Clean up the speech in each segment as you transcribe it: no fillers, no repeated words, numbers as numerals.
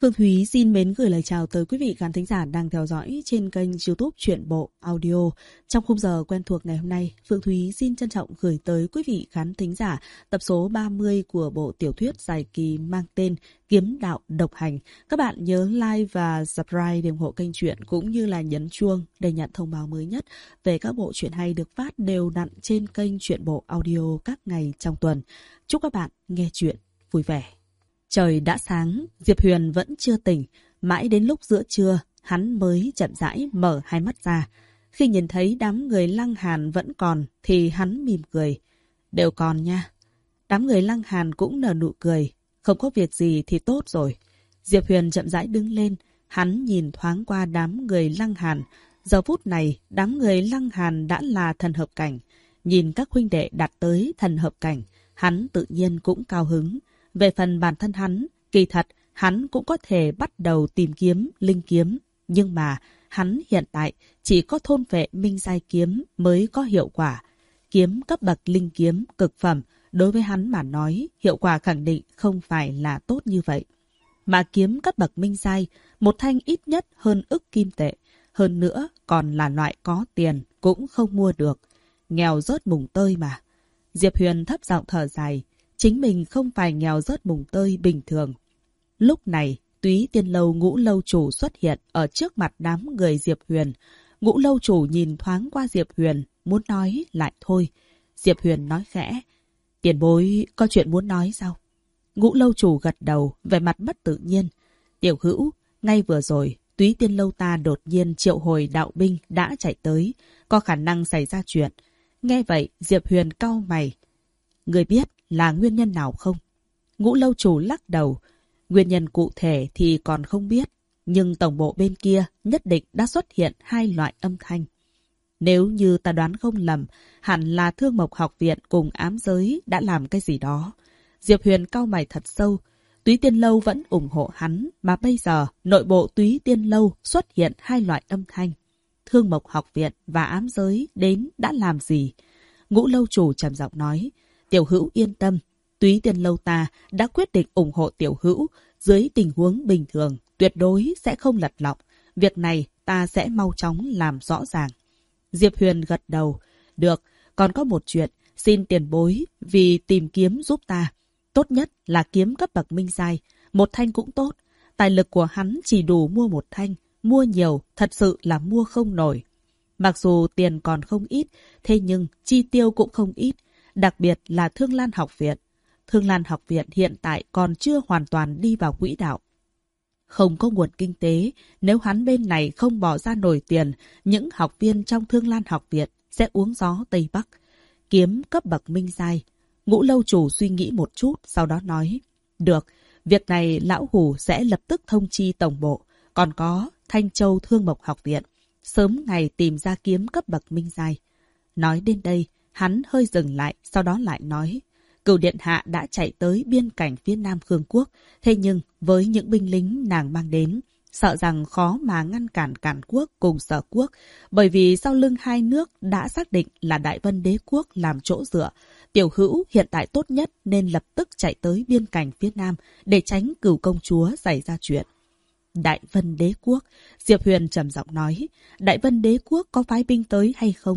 Phương Thúy xin mến gửi lời chào tới quý vị khán thính giả đang theo dõi trên kênh YouTube Truyện Bộ Audio. Trong khung giờ quen thuộc ngày hôm nay, Phương Thúy xin trân trọng gửi tới quý vị khán thính giả tập số 30 của bộ tiểu thuyết dài kỳ mang tên Kiếm Đạo Độc Hành. Các bạn nhớ like và subscribe để ủng hộ kênh truyện cũng như là nhấn chuông để nhận thông báo mới nhất về các bộ truyện hay được phát đều đặn trên kênh Truyện Bộ Audio các ngày trong tuần. Chúc các bạn nghe truyện vui vẻ. Trời đã sáng, Diệp Huyền vẫn chưa tỉnh. Mãi đến lúc giữa trưa, hắn mới chậm rãi mở hai mắt ra. Khi nhìn thấy đám người Lăng Hàn vẫn còn, thì hắn mỉm cười. Đều còn nha. Đám người Lăng Hàn cũng nở nụ cười. Không có việc gì thì tốt rồi. Diệp Huyền chậm rãi đứng lên. Hắn nhìn thoáng qua đám người Lăng Hàn. Giờ phút này, đám người Lăng Hàn đã là thần hợp cảnh. Nhìn các huynh đệ đạt tới thần hợp cảnh, hắn tự nhiên cũng cao hứng. Về phần bản thân hắn, kỳ thật, hắn cũng có thể bắt đầu tìm kiếm linh kiếm. Nhưng mà, hắn hiện tại chỉ có thôn vệ minh giai kiếm mới có hiệu quả. Kiếm cấp bậc linh kiếm cực phẩm, đối với hắn mà nói, hiệu quả khẳng định không phải là tốt như vậy. Mà kiếm cấp bậc minh giai, một thanh ít nhất hơn ức kim tệ. Hơn nữa, còn là loại có tiền, cũng không mua được. Nghèo rớt mùng tơi mà. Diệp Huyền thấp giọng thở dài. Chính mình không phải nghèo rớt mùng tơi bình thường. Lúc này, Túy Tiên Lâu Ngũ Lâu Chủ xuất hiện ở trước mặt đám người Diệp Huyền. Ngũ Lâu Chủ nhìn thoáng qua Diệp Huyền, muốn nói lại thôi. Diệp Huyền nói khẽ, tiền bối có chuyện muốn nói sao? Ngũ Lâu Chủ gật đầu, vẻ mặt bất tự nhiên. Tiểu hữu, ngay vừa rồi, Túy Tiên Lâu ta đột nhiên triệu hồi đạo binh đã chạy tới, có khả năng xảy ra chuyện. Nghe vậy, Diệp Huyền cau mày. Người biết là nguyên nhân nào không? Ngũ Lâu Chủ lắc đầu. Nguyên nhân cụ thể thì còn không biết. Nhưng tổng bộ bên kia nhất định đã xuất hiện hai loại âm thanh. Nếu như ta đoán không lầm, hẳn là Thương Mộc Học Viện cùng ám giới đã làm cái gì đó. Diệp Huyền cau mày thật sâu. Túy Tiên Lâu vẫn ủng hộ hắn, mà bây giờ nội bộ Túy Tiên Lâu xuất hiện hai loại âm thanh. Thương Mộc Học Viện và ám giới đến đã làm gì? Ngũ Lâu Chủ trầm giọng nói. Tiểu hữu yên tâm, Túy Tiên Lâu ta đã quyết định ủng hộ tiểu hữu. Dưới tình huống bình thường, tuyệt đối sẽ không lật lọng. Việc này ta sẽ mau chóng làm rõ ràng. Diệp Huyền gật đầu. Được, còn có một chuyện, xin tiền bối vì tìm kiếm giúp ta. Tốt nhất là kiếm cấp bậc minh giai, một thanh cũng tốt. Tài lực của hắn chỉ đủ mua một thanh, mua nhiều thật sự là mua không nổi. Mặc dù tiền còn không ít, thế nhưng chi tiêu cũng không ít. Đặc biệt là Thương Lan Học Viện. Thương Lan Học Viện hiện tại còn chưa hoàn toàn đi vào quỹ đạo. Không có nguồn kinh tế, nếu hắn bên này không bỏ ra nổi tiền, những học viên trong Thương Lan Học Viện sẽ uống gió Tây Bắc. Kiếm cấp bậc minh giai. Ngũ Lâu Chủ suy nghĩ một chút, sau đó nói. Được, việc này Lão Hủ sẽ lập tức thông chi tổng bộ. Còn có Thanh Châu Thương Mộc Học Viện. Sớm ngày tìm ra kiếm cấp bậc minh giai. Nói đến đây, hắn hơi dừng lại, sau đó lại nói. Cửu Điện Hạ đã chạy tới biên cảnh phía Nam Khương Quốc. Thế nhưng, với những binh lính nàng mang đến, sợ rằng khó mà ngăn cản Cản Quốc cùng Sở Quốc. Bởi vì sau lưng hai nước đã xác định là Đại Vân Đế Quốc làm chỗ dựa. Tiểu hữu hiện tại tốt nhất nên lập tức chạy tới biên cảnh phía Nam để tránh Cửu Công Chúa xảy ra chuyện. Đại Vân Đế Quốc, Diệp Huyền trầm giọng nói. Đại Vân Đế Quốc có phái binh tới hay không?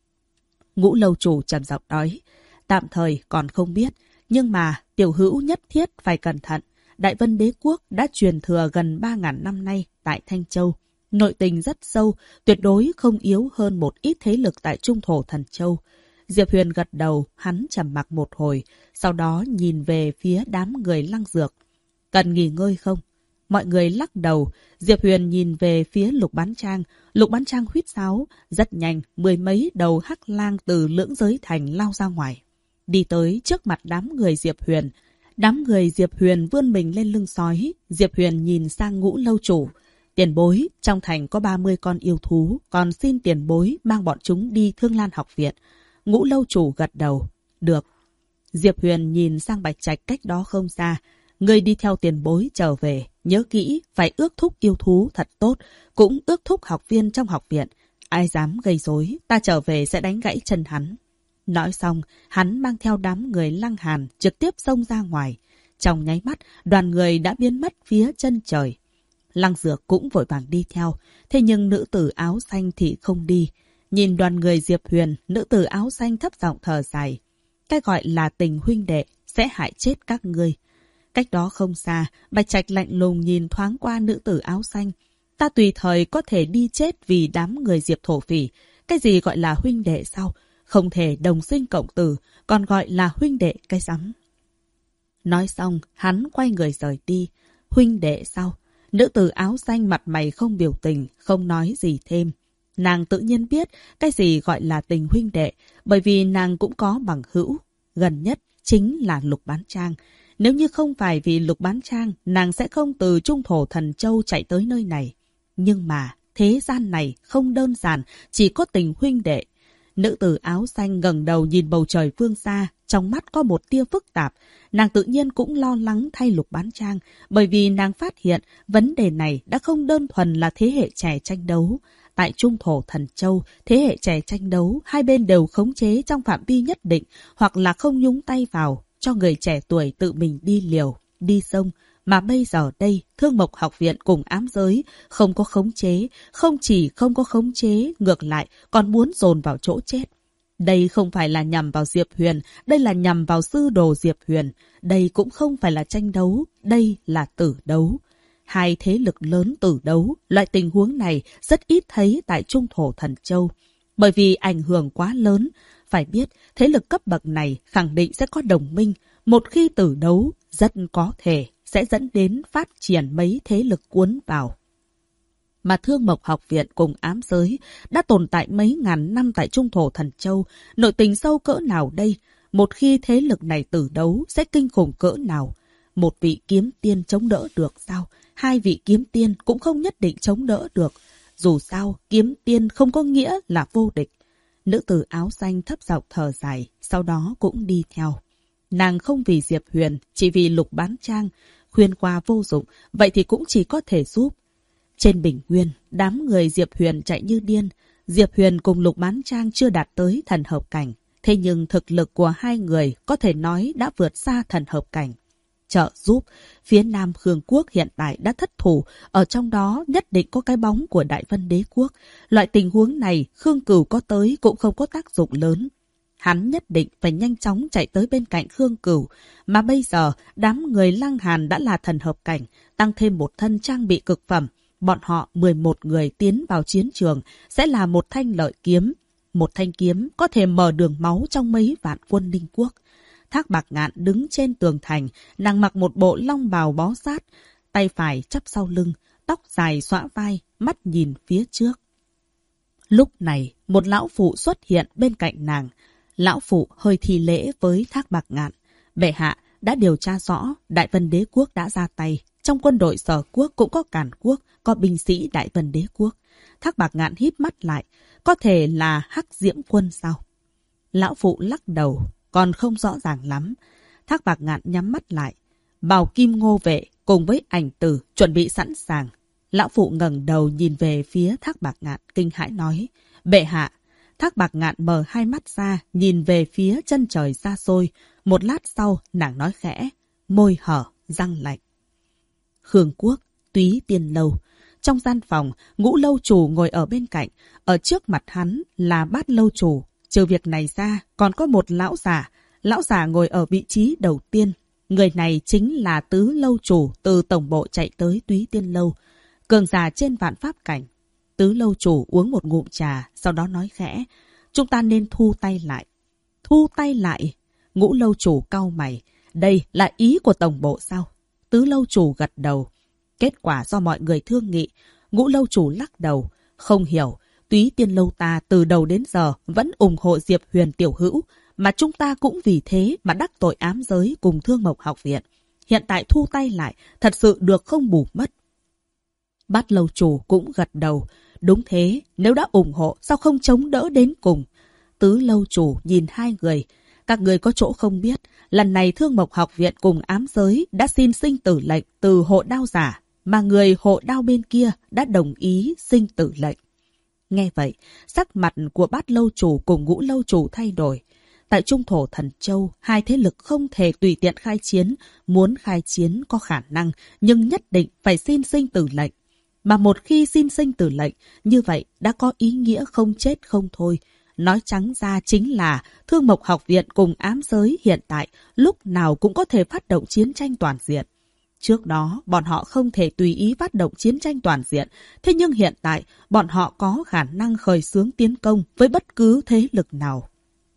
Ngũ Lâu Chủ trầm giọng nói. Tạm thời còn không biết, nhưng mà tiểu hữu nhất thiết phải cẩn thận. Đại Vân Đế Quốc đã truyền thừa gần 3.000 năm nay tại Thanh Châu. Nội tình rất sâu, tuyệt đối không yếu hơn một ít thế lực tại Trung Thổ Thần Châu. Diệp Huyền gật đầu, hắn trầm mặc một hồi, sau đó nhìn về phía đám người Lăng Dược. Cần nghỉ ngơi không? Mọi người lắc đầu. Diệp Huyền nhìn về phía Lục Bán Trang. Lục Bán Trang huýt sáo. Rất nhanh, 10 mấy đầu hắc lang từ Lưỡng Giới Thành lao ra ngoài. Đi tới trước mặt đám người Diệp Huyền. Đám người Diệp Huyền vươn mình lên lưng sói. Diệp Huyền nhìn sang Ngũ Lâu Chủ. Tiền bối, trong thành có 30 con yêu thú. Còn xin tiền bối mang bọn chúng đi Thương Lan Học Viện. Ngũ Lâu Chủ gật đầu. Được. Diệp Huyền nhìn sang Bạch Trạch cách đó không xa. Ngươi đi theo tiền bối trở về. Nhớ kỹ, phải ước thúc yêu thú thật tốt. Cũng ước thúc học viên trong học viện. Ai dám gây rối, ta trở về sẽ đánh gãy chân hắn. Nói xong, hắn mang theo đám người Lăng Hàn trực tiếp xông ra ngoài. Trong nháy mắt, đoàn người đã biến mất phía chân trời. Lăng Dược cũng vội vàng đi theo. Thế nhưng nữ tử áo xanh thì không đi. Nhìn đoàn người Diệp Huyền, nữ tử áo xanh thấp giọng thở dài. Cái gọi là tình huynh đệ sẽ hại chết các ngươi. Cách đó không xa, Bạch Trạch lạnh lùng nhìn thoáng qua nữ tử áo xanh. Ta tùy thời có thể đi chết vì đám người Diệp thổ phỉ. Cái gì gọi là huynh đệ sao? Không thể đồng sinh cộng tử, còn gọi là huynh đệ cái rắm. Nói xong, hắn quay người rời đi. Huynh đệ sao? Nữ tử áo xanh mặt mày không biểu tình, không nói gì thêm. Nàng tự nhiên biết cái gì gọi là tình huynh đệ, bởi vì nàng cũng có bằng hữu. Gần nhất chính là Lục Bán Trang. Nếu như không phải vì Lục Bán Trang, nàng sẽ không từ Trung Thổ Thần Châu chạy tới nơi này. Nhưng mà, thế gian này không đơn giản, chỉ có tình huynh đệ. Nữ tử áo xanh ngẩng đầu nhìn bầu trời phương xa, trong mắt có một tia phức tạp. Nàng tự nhiên cũng lo lắng thay Lục Bán Trang, bởi vì nàng phát hiện vấn đề này đã không đơn thuần là thế hệ trẻ tranh đấu. Tại Trung Thổ Thần Châu, thế hệ trẻ tranh đấu, hai bên đều khống chế trong phạm vi nhất định, hoặc là không nhúng tay vào, cho người trẻ tuổi tự mình đi liều, đi sông. Mà bây giờ đây, Thương Mộc Học Viện cùng ám giới không có khống chế, không chỉ không có khống chế, ngược lại còn muốn dồn vào chỗ chết. Đây không phải là nhằm vào Diệp Huyền, đây là nhằm vào sư đồ Diệp Huyền. Đây cũng không phải là tranh đấu, đây là tử đấu. Hai thế lực lớn tử đấu, loại tình huống này rất ít thấy tại Trung Thổ Thần Châu. Bởi vì ảnh hưởng quá lớn, phải biết thế lực cấp bậc này khẳng định sẽ có đồng minh. Một khi tử đấu, rất có thể sẽ dẫn đến phát triển mấy thế lực cuốn vào. Mà Thương Mộc Học Viện cùng ám giới đã tồn tại mấy ngàn năm tại Trung Thổ Thần Châu. Nội tình sâu cỡ nào đây? Một khi thế lực này tử đấu sẽ kinh khủng cỡ nào? Một vị kiếm tiên chống đỡ được sao? Hai vị kiếm tiên cũng không nhất định chống đỡ được. Dù sao, kiếm tiên không có nghĩa là vô địch. Nữ tử áo xanh thấp giọng thở dài, sau đó cũng đi theo. Nàng không vì Diệp Huyền, chỉ vì Lục Bán Trang. Khuyên qua vô dụng, vậy thì cũng chỉ có thể giúp. Trên bình nguyên, đám người Diệp Huyền chạy như điên. Diệp Huyền cùng Lục Bán Trang chưa đạt tới thần hợp cảnh. Thế nhưng thực lực của hai người có thể nói đã vượt xa thần hợp cảnh. Trợ giúp, phía Nam Khương Quốc hiện tại đã thất thủ, ở trong đó nhất định có cái bóng của Đại Vân Đế Quốc. Loại tình huống này Khương Cửu có tới cũng không có tác dụng lớn. Hắn nhất định phải nhanh chóng chạy tới bên cạnh Khương Cửu, mà bây giờ đám người Lăng Hàn đã là thần hợp cảnh, tăng thêm một thân trang bị cực phẩm. Bọn họ 11 người tiến vào chiến trường sẽ là một thanh lợi kiếm. Một thanh kiếm có thể mở đường máu trong mấy vạn quân Ninh Quốc. Thác Bạc Ngạn đứng trên tường thành, nàng mặc một bộ long bào bó sát, tay phải chắp sau lưng, tóc dài xõa vai, mắt nhìn phía trước. Lúc này, một lão phụ xuất hiện bên cạnh nàng. Lão phụ hơi thi lễ với Thác Bạc Ngạn. Bệ hạ đã điều tra rõ, Đại Vân Đế Quốc đã ra tay. Trong quân đội Sở Quốc cũng có Càn Quốc, có binh sĩ Đại Vân Đế Quốc. Thác Bạc Ngạn híp mắt lại, có thể là Hắc Diễm Quân sao? Lão phụ lắc đầu, còn không rõ ràng lắm. Thác Bạc Ngạn nhắm mắt lại. Bào Kim Ngô Vệ cùng với Ảnh Tử chuẩn bị sẵn sàng. Lão phụ ngẩng đầu nhìn về phía Thác Bạc Ngạn, kinh hãi nói: Bệ hạ. Thác Bạc Ngạn mở hai mắt ra, nhìn về phía chân trời xa xôi. Một lát sau, nàng nói khẽ, môi hở, răng lạnh. Khương Quốc, Túy Tiên Lâu. Trong gian phòng, Ngũ lâu chủ ngồi ở bên cạnh. Ở trước mặt hắn là Bát lâu chủ. Trừ việc này ra, còn có một lão già. Lão già ngồi ở vị trí đầu tiên. Người này chính là Tứ lâu chủ từ tổng bộ chạy tới Túy Tiên Lâu. Cường giả trên vạn pháp cảnh. Tứ lâu chủ uống một ngụm trà, sau đó nói khẽ, chúng ta nên thu tay lại. Thu tay lại? Ngũ lâu chủ cau mày. Đây là ý của tổng bộ sao? Tứ lâu chủ gật đầu. Kết quả do mọi người thương nghị. Ngũ lâu chủ lắc đầu. Không hiểu, Túy Tiên Lâu ta từ đầu đến giờ vẫn ủng hộ Diệp Huyền tiểu hữu, mà chúng ta cũng vì thế mà đắc tội ám giới cùng Thương Mộc Học Viện. Hiện tại thu tay lại, thật sự được không bù mất. Bát lâu chủ cũng gật đầu. Đúng thế, nếu đã ủng hộ, sao không chống đỡ đến cùng? Tứ lâu chủ nhìn hai người. Các người có chỗ không biết, lần này Thương Mộc Học Viện cùng ám giới đã xin sinh tử lệnh từ hộ đao giả, mà người hộ đao bên kia đã đồng ý sinh tử lệnh. Nghe vậy, sắc mặt của Bát lâu chủ cùng Ngũ lâu chủ thay đổi. Tại Trung Thổ Thần Châu, hai thế lực không thể tùy tiện khai chiến. Muốn khai chiến có khả năng, nhưng nhất định phải xin sinh tử lệnh. Mà một khi xin sinh tử lệnh, như vậy đã có ý nghĩa không chết không thôi. Nói trắng ra chính là Thương Mộc Học Viện cùng ám giới hiện tại lúc nào cũng có thể phát động chiến tranh toàn diện. Trước đó, bọn họ không thể tùy ý phát động chiến tranh toàn diện, thế nhưng hiện tại, bọn họ có khả năng khởi xướng tiến công với bất cứ thế lực nào.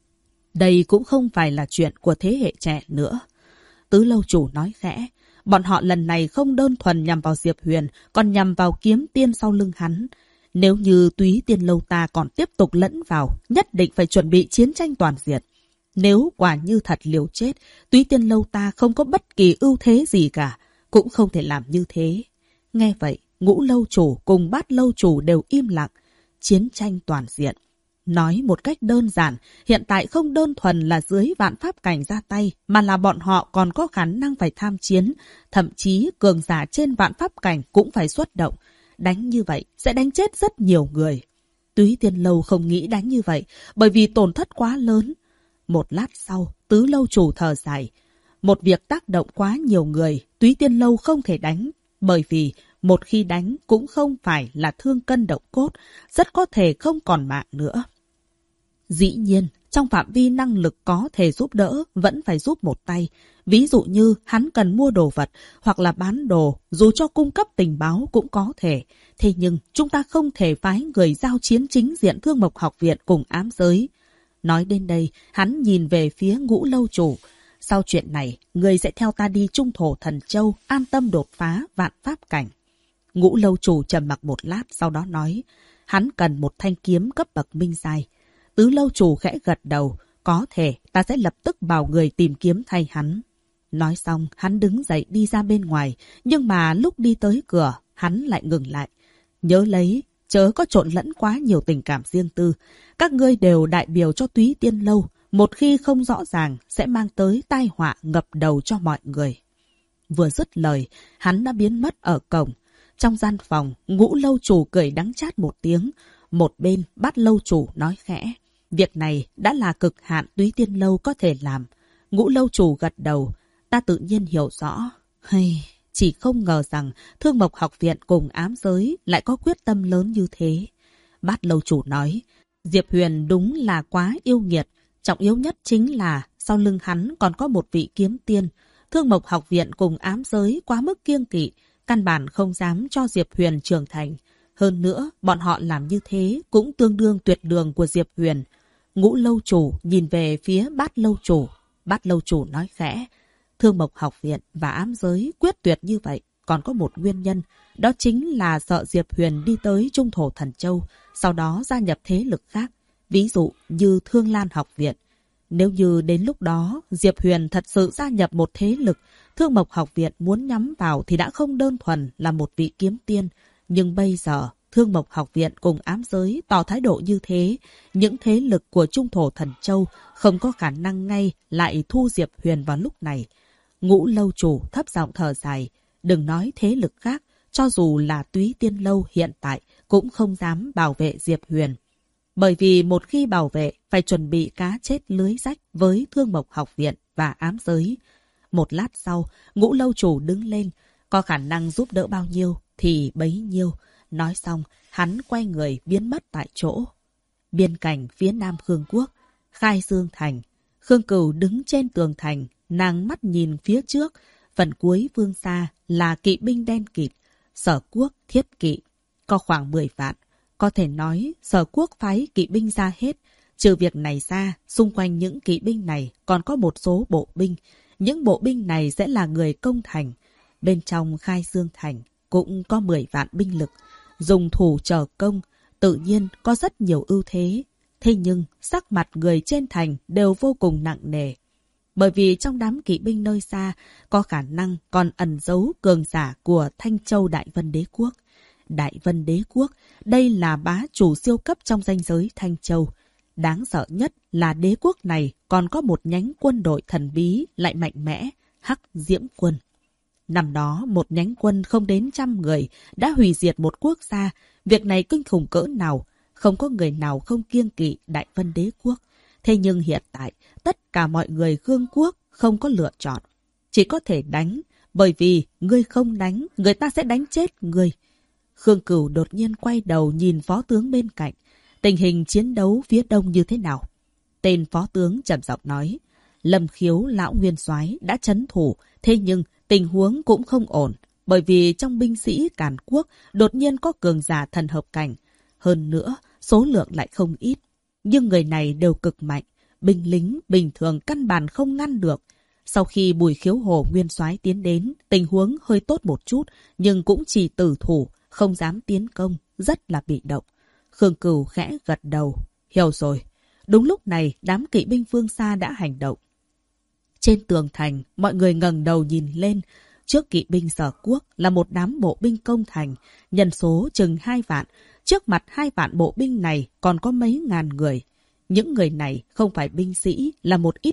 Đây cũng không phải là chuyện của thế hệ trẻ nữa. Tứ lâu chủ nói khẽ, bọn họ lần này không đơn thuần nhằm vào Diệp Huyền, còn nhằm vào kiếm tiên sau lưng hắn. Nếu như Túy Tiên Lâu ta còn tiếp tục lẫn vào, nhất định phải chuẩn bị chiến tranh toàn diện. Nếu quả như thật liều chết, Túy Tiên Lâu ta không có bất kỳ ưu thế gì cả, cũng không thể làm như thế. Nghe vậy, Ngũ lâu chủ cùng Bát lâu chủ đều im lặng. Chiến tranh toàn diện. Nói một cách đơn giản, hiện tại không đơn thuần là dưới vạn pháp cảnh ra tay, mà là bọn họ còn có khả năng phải tham chiến, thậm chí cường giả trên vạn pháp cảnh cũng phải xuất động. Đánh như vậy sẽ đánh chết rất nhiều người. Túy Tiên Lâu không nghĩ đánh như vậy, bởi vì tổn thất quá lớn. Một lát sau, Tứ lâu chủ thở dài. Một việc tác động quá nhiều người, Túy Tiên Lâu không thể đánh, bởi vì một khi đánh cũng không phải là thương cân động cốt, rất có thể không còn mạng nữa. Dĩ nhiên, trong phạm vi năng lực có thể giúp đỡ, vẫn phải giúp một tay. Ví dụ như hắn cần mua đồ vật hoặc là bán đồ, dù cho cung cấp tình báo cũng có thể. Thế nhưng chúng ta không thể phái người giao chiến chính diện Thương Mộc Học Viện cùng ám giới. Nói đến đây, hắn nhìn về phía Ngũ lâu chủ. Sau chuyện này, người sẽ theo ta đi Trung Thổ Thần Châu, an tâm đột phá vạn pháp cảnh. Ngũ lâu chủ trầm mặc một lát, sau đó nói, hắn cần một thanh kiếm cấp bậc minh giai. Tứ lâu chủ khẽ gật đầu, có thể ta sẽ lập tức bảo người tìm kiếm thay hắn. Nói xong, hắn đứng dậy đi ra bên ngoài, nhưng mà lúc đi tới cửa, hắn lại ngừng lại. Nhớ lấy, chớ có trộn lẫn quá nhiều tình cảm riêng tư. Các ngươi đều đại biểu cho Túy Tiên Lâu, một khi không rõ ràng sẽ mang tới tai họa ngập đầu cho mọi người. Vừa dứt lời, hắn đã biến mất ở cổng. Trong gian phòng, Ngũ lâu chủ cười đắng chát một tiếng. Một bên, Bát lâu chủ nói khẽ. Việc này đã là cực hạn Túy Tiên Lâu có thể làm. Ngũ lâu chủ gật đầu. Ta tự nhiên hiểu rõ. Chỉ không ngờ rằng Thương Mộc Học Viện cùng ám giới lại có quyết tâm lớn như thế. Bát lâu chủ nói. Diệp Huyền đúng là quá yêu nghiệt. Trọng yếu nhất chính là sau lưng hắn còn có một vị kiếm tiên. Thương Mộc Học Viện cùng ám giới quá mức kiêng kỵ, căn bản không dám cho Diệp Huyền trưởng thành. Hơn nữa, bọn họ làm như thế cũng tương đương tuyệt đường của Diệp Huyền. Ngũ lâu chủ nhìn về phía Bát lâu chủ. Bát lâu chủ nói khẽ. Thương Mộc Học Viện và ám giới quyết tuyệt như vậy. Còn có một nguyên nhân, đó chính là sợ Diệp Huyền đi tới Trung Thổ Thần Châu, sau đó gia nhập thế lực khác. Ví dụ như Thương Lan Học Viện. Nếu như đến lúc đó Diệp Huyền thật sự gia nhập một thế lực, Thương Mộc Học Viện muốn nhắm vào thì đã không đơn thuần là một vị kiếm tiên. Nhưng bây giờ Thương Mộc Học Viện cùng ám giới tỏ thái độ như thế, những thế lực của Trung Thổ Thần Châu không có khả năng ngay lại thu Diệp Huyền vào lúc này. Ngũ lâu chủ thấp giọng thở dài. Đừng nói thế lực khác, cho dù là Túy Tiên Lâu hiện tại cũng không dám bảo vệ Diệp Huyền. Bởi vì một khi bảo vệ, phải chuẩn bị cá chết lưới rách với Thương Mộc Học Viện và ám giới. Một lát sau, Ngũ lâu chủ đứng lên, có khả năng giúp đỡ bao nhiêu thì bấy nhiêu. Nói xong, hắn quay người biến mất tại chỗ. Biên cảnh phía nam Khương Quốc, Khai Dương Thành. Khương Cửu đứng trên tường thành, nàng mắt nhìn phía trước. Phần cuối phương xa là kỵ binh đen kịt, Sở Quốc thiết kỵ. Có khoảng 10 vạn. Có thể nói, Sở Quốc phái kỵ binh ra hết. Trừ việc này ra, xung quanh những kỵ binh này còn có một số bộ binh. Những bộ binh này sẽ là người công thành. Bên trong Khai Dương Thành cũng có 10 vạn binh lực. Dùng thủ chờ công, tự nhiên có rất nhiều ưu thế. Thế nhưng, sắc mặt người trên thành đều vô cùng nặng nề. Bởi vì trong đám kỵ binh nơi xa, có khả năng còn ẩn giấu cường giả của Thanh Châu Đại Vân Đế Quốc. Đại Vân Đế Quốc, đây là bá chủ siêu cấp trong ranh giới Thanh Châu. Đáng sợ nhất là đế quốc này còn có một nhánh quân đội thần bí lại mạnh mẽ, Hắc Diễm Quân. Năm đó, một nhánh quân không đến 100 người đã hủy diệt một quốc gia. Việc này kinh khủng cỡ nào, không có người nào không kiêng kỵ Đại Vân Đế Quốc. Thế nhưng hiện tại, tất cả mọi người Khương quốc không có lựa chọn. Chỉ có thể đánh, bởi vì ngươi không đánh, người ta sẽ đánh chết ngươi. Khương Cửu đột nhiên quay đầu nhìn phó tướng bên cạnh. Tình hình chiến đấu phía đông như thế nào? Tên phó tướng trầm giọng nói. Lâm Khiếu lão nguyên soái đã trấn thủ, thế nhưng tình huống cũng không ổn. Bởi vì trong binh sĩ Càn Quốc đột nhiên có cường giả thần hợp cảnh. Hơn nữa, số lượng lại không ít. Nhưng người này đều cực mạnh. Binh lính bình thường căn bản không ngăn được. Sau khi Bùi Khiếu Hồ nguyên soái tiến đến, tình huống hơi tốt một chút, nhưng cũng chỉ tử thủ, không dám tiến công, rất là bị động. Khương Cửu khẽ gật đầu. Hiểu rồi. Đúng lúc này, đám kỵ binh phương xa đã hành động. Trên tường thành, mọi người ngẩng đầu nhìn lên. Trước kỵ binh Sở Quốc là một đám bộ binh công thành, nhân số chừng 2 vạn. Trước mặt 2 vạn bộ binh này còn có mấy ngàn người. Những người này không phải binh sĩ, là một ít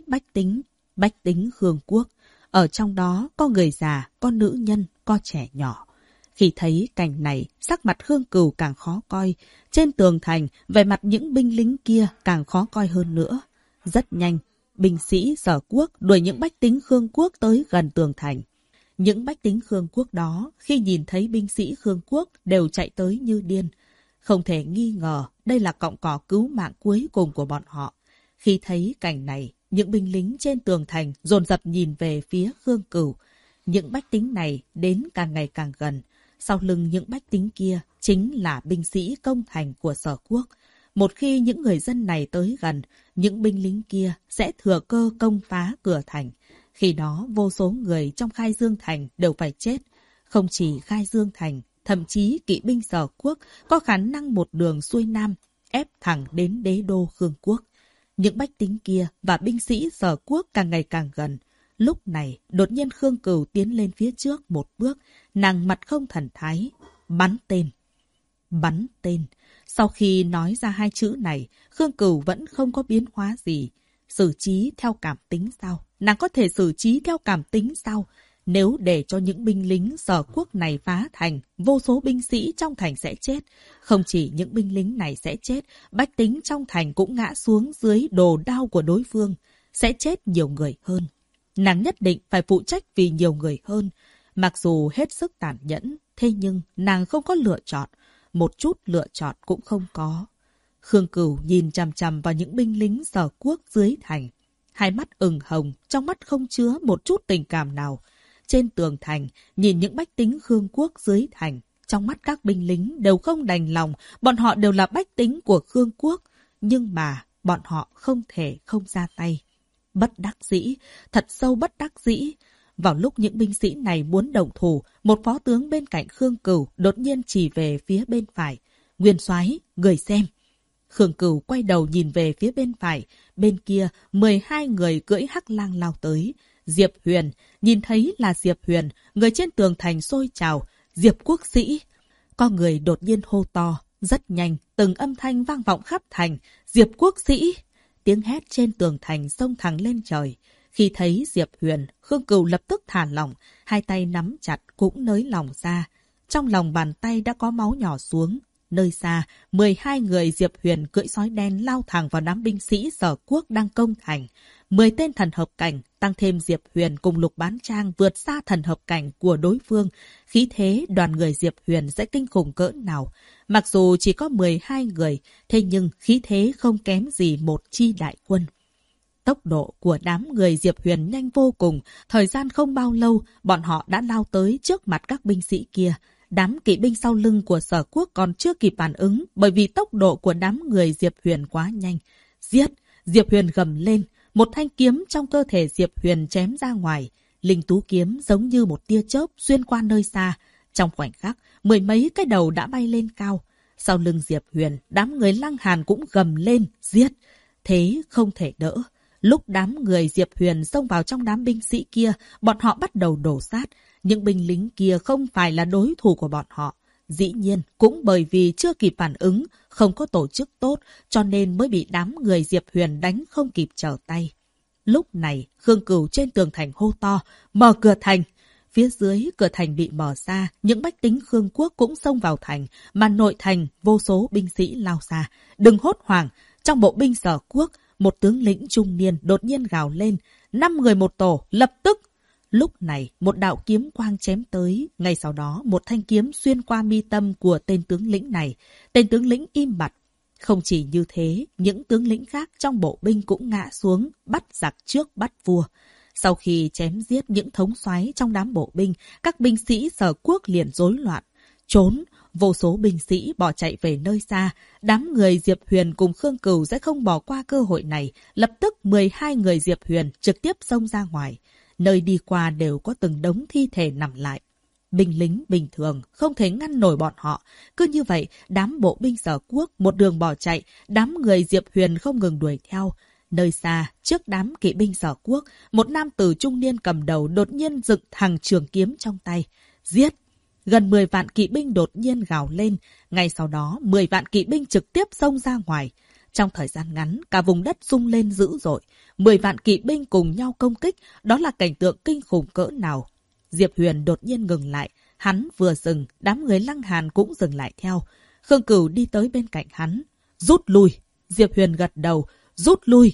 bách tính Khương quốc. Ở trong đó có người già, có nữ nhân, có trẻ nhỏ. Khi thấy cảnh này, sắc mặt Khương Cửu càng khó coi. Trên tường thành, vẻ mặt những binh lính kia càng khó coi hơn nữa. Rất nhanh, binh sĩ Sở Quốc đuổi những bách tính Khương quốc tới gần tường thành. Những bách tính Khương quốc đó, khi nhìn thấy binh sĩ Khương quốc đều chạy tới như điên. Không thể nghi ngờ, đây là cọng cỏ cứu mạng cuối cùng của bọn họ. Khi thấy cảnh này, những binh lính trên tường thành dồn dập nhìn về phía Khương Cửu. Những bách tính này đến càng ngày càng gần. Sau lưng những bách tính kia chính là binh sĩ công thành của Sở Quốc. Một khi những người dân này tới gần, những binh lính kia sẽ thừa cơ công phá cửa thành. Khi đó vô số người trong Khai Dương Thành đều phải chết. Không chỉ Khai Dương Thành, thậm chí kỵ binh Sở Quốc có khả năng một đường xuôi nam, ép thẳng đến đế đô Khương quốc. Những bách tính kia và binh sĩ Sở Quốc càng ngày càng gần. Lúc này, đột nhiên Khương Cửu tiến lên phía trước một bước, nàng mặt không thần thái. Bắn tên. Bắn tên. Sau khi nói ra 2 chữ này, Khương Cửu vẫn không có biến hóa gì. Xử trí theo cảm tính sao? Nàng có thể xử trí theo cảm tính sao? Nếu để cho những binh lính Sở Quốc này phá thành, vô số binh sĩ trong thành sẽ chết. Không chỉ những binh lính này sẽ chết, bách tính trong thành cũng ngã xuống dưới đồ đao của đối phương. Sẽ chết nhiều người hơn. Nàng nhất định phải phụ trách vì nhiều người hơn. Mặc dù hết sức tàn nhẫn, thế nhưng nàng không có lựa chọn. Một chút lựa chọn cũng không có. Khương Cửu nhìn chằm chằm vào những binh lính Sở Quốc dưới thành. Hai mắt ửng hồng, trong mắt không chứa một chút tình cảm nào. Trên tường thành, nhìn những bách tính Khương quốc dưới thành. Trong mắt các binh lính đều không đành lòng, bọn họ đều là bách tính của Khương quốc. Nhưng mà, bọn họ không thể không ra tay. Bất đắc dĩ, thật sâu bất đắc dĩ. Vào lúc những binh sĩ này muốn động thủ, một phó tướng bên cạnh Khương Cửu đột nhiên chỉ về phía bên phải. Nguyên soái, người xem. Khương Cửu quay đầu nhìn về phía bên phải. Bên kia, 12 người cưỡi hắc lang lao tới. Diệp Huyền, nhìn thấy là Diệp Huyền, người trên tường thành sôi trào. Diệp quốc sĩ. Có người đột nhiên hô to. Rất nhanh, từng âm thanh vang vọng khắp thành. Diệp quốc sĩ. Tiếng hét trên tường thành xông thẳng lên trời. Khi thấy Diệp Huyền, Khương Cửu lập tức thả lỏng, 2 tay nắm chặt cũng nới lỏng ra. Trong lòng bàn tay đã có máu nhỏ xuống. Nơi xa, 12 người Diệp Huyền cưỡi sói đen lao thẳng vào đám binh sĩ Sở Quốc đang công thành. 10 tên thần hợp cảnh, tăng thêm Diệp Huyền cùng Lục Bán Trang vượt xa thần hợp cảnh của đối phương. Khí thế đoàn người Diệp Huyền sẽ kinh khủng cỡ nào. Mặc dù chỉ có 12 người, thế nhưng khí thế không kém gì một chi đại quân. Tốc độ của đám người Diệp Huyền nhanh vô cùng. Thời gian không bao lâu, bọn họ đã lao tới trước mặt các binh sĩ kia. Đám kỵ binh sau lưng của Sở Quốc còn chưa kịp phản ứng bởi vì tốc độ của đám người Diệp Huyền quá nhanh. Giết! Diệp Huyền gầm lên. Một thanh kiếm trong cơ thể Diệp Huyền chém ra ngoài. Linh tú kiếm giống như một tia chớp xuyên qua nơi xa. Trong khoảnh khắc, 10 mấy cái đầu đã bay lên cao. Sau lưng Diệp Huyền, đám người Lăng Hàn cũng gầm lên. Giết! Thế không thể đỡ. Lúc đám người Diệp Huyền xông vào trong đám binh sĩ kia, bọn họ bắt đầu đổ sát. Những binh lính kia không phải là đối thủ của bọn họ. Dĩ nhiên, cũng bởi vì chưa kịp phản ứng, không có tổ chức tốt, cho nên mới bị đám người Diệp Huyền đánh không kịp trở tay. Lúc này, Khương Cửu trên tường thành hô to, mở cửa thành. Phía dưới, cửa thành bị mở ra, những bách tính Khương quốc cũng xông vào thành, mà nội thành, vô số binh sĩ lao ra. Đừng hốt hoảng, trong bộ binh Sở Quốc, Một tướng lĩnh trung niên đột nhiên gào lên, 5 người một tổ, lập tức. Lúc này, một đạo kiếm quang chém tới. Ngay sau đó, một thanh kiếm xuyên qua mi tâm của tên tướng lĩnh này. Tên tướng lĩnh im bặt. Không chỉ như thế, những tướng lĩnh khác trong bộ binh cũng ngã xuống, bắt giặc trước bắt vua. Sau khi chém giết những thống soái trong đám bộ binh, các binh sĩ Sở Quốc liền rối loạn, trốn. Vô số binh sĩ bỏ chạy về nơi xa. Đám người Diệp Huyền cùng Khương Cửu sẽ không bỏ qua cơ hội này. Lập tức 12 người Diệp Huyền trực tiếp xông ra ngoài. Nơi đi qua đều có từng đống thi thể nằm lại. Binh lính bình thường không thể ngăn nổi bọn họ. Cứ như vậy, đám bộ binh Sở Quốc một đường bỏ chạy, đám người Diệp Huyền không ngừng đuổi theo. Nơi xa, trước đám kỵ binh Sở Quốc, một nam tử trung niên cầm đầu đột nhiên dựng thẳng trường kiếm trong tay. Giết! Gần 10 vạn kỵ binh đột nhiên gào lên. Ngay sau đó, 10 vạn kỵ binh trực tiếp xông ra ngoài. Trong thời gian ngắn, cả vùng đất rung lên dữ dội. 10 vạn kỵ binh cùng nhau công kích, đó là cảnh tượng kinh khủng cỡ nào. Diệp Huyền đột nhiên ngừng lại. Hắn vừa dừng, đám người Lăng Hàn cũng dừng lại theo. Khương Cửu đi tới bên cạnh hắn. Rút lui! Diệp Huyền gật đầu. Rút lui!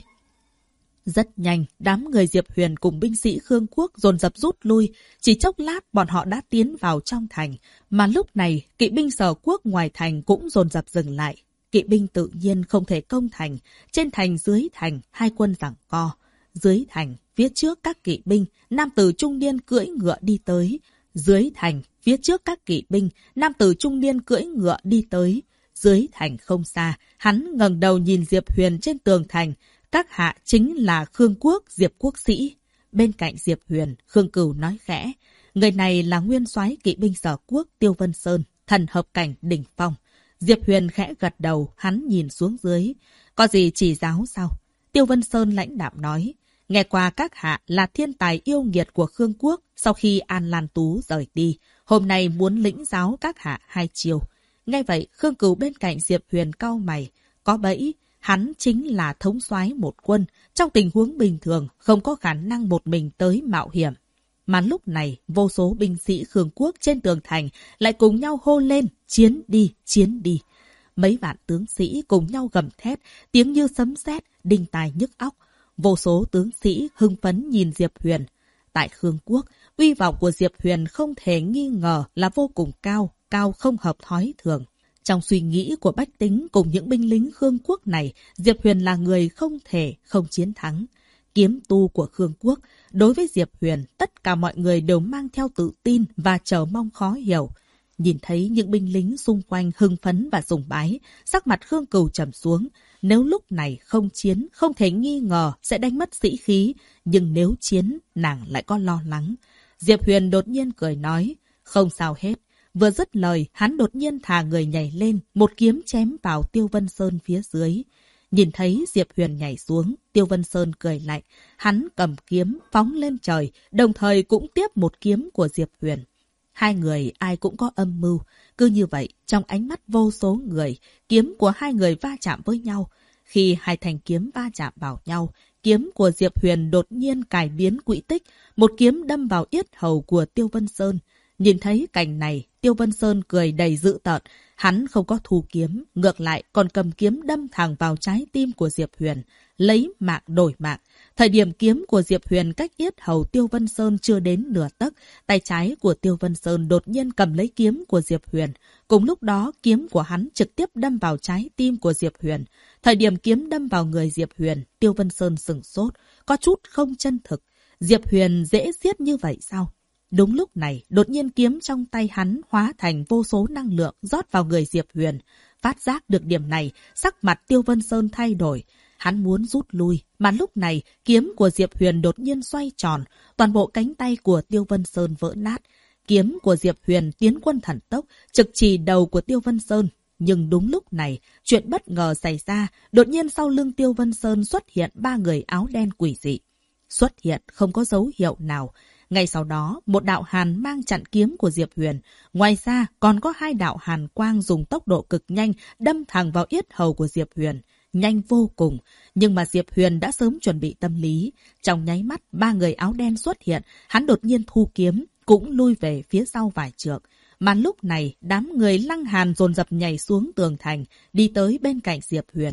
Rất nhanh, đám người Diệp Huyền cùng binh sĩ Khương Quốc dồn dập rút lui. Chỉ chốc lát bọn họ đã tiến vào trong thành. Mà lúc này, kỵ binh Sở Quốc ngoài thành cũng dồn dập dừng lại. Kỵ binh tự nhiên không thể công thành. Trên thành dưới thành, hai quân giằng co. Dưới thành, phía trước các kỵ binh, nam tử trung niên cưỡi ngựa đi tới. Dưới thành, phía trước các kỵ binh, nam tử trung niên cưỡi ngựa đi tới. Dưới thành không xa, hắn ngẩng đầu nhìn Diệp Huyền trên tường thành. Các hạ chính là Khương Quốc, Diệp Quốc sĩ. Bên cạnh Diệp Huyền, Khương Cửu nói khẽ. Người này là nguyên soái kỵ binh Sở Quốc Tiêu Vân Sơn, thần hợp cảnh đỉnh phong. Diệp Huyền khẽ gật đầu, hắn nhìn xuống dưới. Có gì chỉ giáo sao? Tiêu Vân Sơn lãnh đạm nói. Nghe qua các hạ là thiên tài yêu nghiệt của Khương Quốc sau khi An Lan Tú rời đi. Hôm nay muốn lĩnh giáo các hạ 2 chiều. Nghe vậy, Khương Cửu bên cạnh Diệp Huyền cau mày. Có bẫy. Hắn chính là thống soái một quân, trong tình huống bình thường không có khả năng một mình tới mạo hiểm. Mà lúc này, vô số binh sĩ Khương Quốc trên tường thành lại cùng nhau hô lên, chiến đi, chiến đi. Mấy vạn tướng sĩ cùng nhau gầm thét, tiếng như sấm sét, đinh tai nhức óc. Vô số tướng sĩ hưng phấn nhìn Diệp Huyền. Tại Khương Quốc, uy vọng của Diệp Huyền không thể nghi ngờ là vô cùng cao, cao không hợp thói thường. Trong suy nghĩ của bách tính cùng những binh lính Khương Quốc này, Diệp Huyền là người không thể không chiến thắng. Kiếm tu của Khương Quốc, đối với Diệp Huyền, tất cả mọi người đều mang theo tự tin và chờ mong khó hiểu. Nhìn thấy những binh lính xung quanh hưng phấn và sùng bái, sắc mặt Khương Cửu trầm xuống. Nếu lúc này không chiến, không thể nghi ngờ sẽ đánh mất sĩ khí, nhưng nếu chiến, nàng lại có lo lắng. Diệp Huyền đột nhiên cười nói, không sao hết. Vừa dứt lời, hắn đột nhiên thả người nhảy lên, một kiếm chém vào Tiêu Vân Sơn phía dưới. Nhìn thấy Diệp Huyền nhảy xuống, Tiêu Vân Sơn cười lạnh. Hắn cầm kiếm, phóng lên trời, đồng thời cũng tiếp một kiếm của Diệp Huyền. Hai người ai cũng có âm mưu. Cứ như vậy, trong ánh mắt vô số người, kiếm của hai người va chạm với nhau. Khi hai thanh kiếm va chạm vào nhau, kiếm của Diệp Huyền đột nhiên cải biến quỹ tích, một kiếm đâm vào yết hầu của Tiêu Vân Sơn. Nhìn thấy cảnh này, Tiêu Vân Sơn cười đầy dữ tợn. Hắn không có thu kiếm, ngược lại còn cầm kiếm đâm thẳng vào trái tim của Diệp Huyền, lấy mạng đổi mạng. Thời điểm kiếm của Diệp Huyền cách yết hầu Tiêu Vân Sơn chưa đến nửa tấc, tay trái của Tiêu Vân Sơn đột nhiên cầm lấy kiếm của Diệp Huyền. Cùng lúc đó, kiếm của hắn trực tiếp đâm vào trái tim của Diệp Huyền. Thời điểm kiếm đâm vào người Diệp Huyền, Tiêu Vân Sơn sửng sốt, có chút không chân thực. Diệp Huyền dễ giết như vậy sao? Đúng lúc này, đột nhiên kiếm trong tay hắn hóa thành vô số năng lượng rót vào người Diệp Huyền. Phát giác được điểm này, sắc mặt Tiêu Vân Sơn thay đổi. Hắn muốn rút lui, mà lúc này kiếm của Diệp Huyền đột nhiên xoay tròn, toàn bộ cánh tay của Tiêu Vân Sơn vỡ nát. Kiếm của Diệp Huyền tiến quân thần tốc, trực chỉ đầu của Tiêu Vân Sơn. Nhưng đúng lúc này, chuyện bất ngờ xảy ra, đột nhiên sau lưng Tiêu Vân Sơn xuất hiện 3 người áo đen quỷ dị. Xuất hiện không có dấu hiệu nào. Ngay sau đó, một đạo hàn mang chặn kiếm của Diệp Huyền. Ngoài ra, còn có 2 đạo hàn quang dùng tốc độ cực nhanh đâm thẳng vào yết hầu của Diệp Huyền. Nhanh vô cùng. Nhưng mà Diệp Huyền đã sớm chuẩn bị tâm lý. Trong nháy mắt, 3 người áo đen xuất hiện. Hắn đột nhiên thu kiếm, cũng lui về phía sau vài trượng. Mà lúc này, đám người Lăng Hàn dồn dập nhảy xuống tường thành, đi tới bên cạnh Diệp Huyền.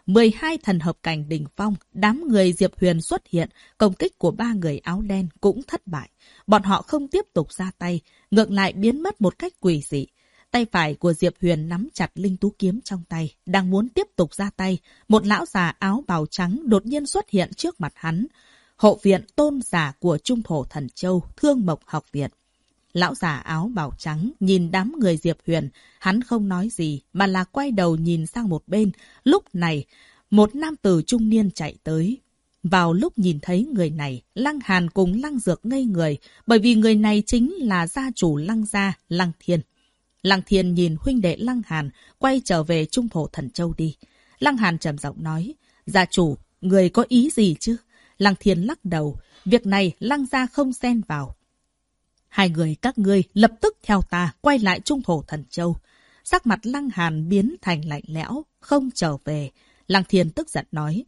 12 thần hợp cảnh đỉnh phong, đám người Diệp Huyền xuất hiện, công kích của 3 người áo đen cũng thất bại. Bọn họ không tiếp tục ra tay, ngược lại biến mất một cách quỷ dị. Tay phải của Diệp Huyền nắm chặt linh tú kiếm trong tay, đang muốn tiếp tục ra tay. Một lão già áo bào trắng đột nhiên xuất hiện trước mặt hắn. Hộ viện tôn giả của Trung Thổ Thần Châu, Thương Mộc Học Viện. Lão già áo bào trắng nhìn đám người Diệp Huyền, hắn không nói gì mà là quay đầu nhìn sang một bên. Lúc này, một nam tử trung niên chạy tới. Vào lúc nhìn thấy người này, Lăng Hàn cùng Lăng Dược ngây người, bởi vì người này chính là gia chủ Lăng gia, Lăng Thiên. Lăng Thiên nhìn huynh đệ Lăng Hàn, quay trở về Trung Thổ Thần Châu đi. Lăng Hàn trầm giọng nói, gia chủ, người có ý gì chứ? Lăng Thiên lắc đầu, việc này Lăng gia không xen vào. Hai người các ngươi lập tức theo ta quay lại Trung Thổ Thần Châu. Sắc mặt Lăng Hàn biến thành lạnh lẽo, không trở về. Lăng Thiên tức giận nói,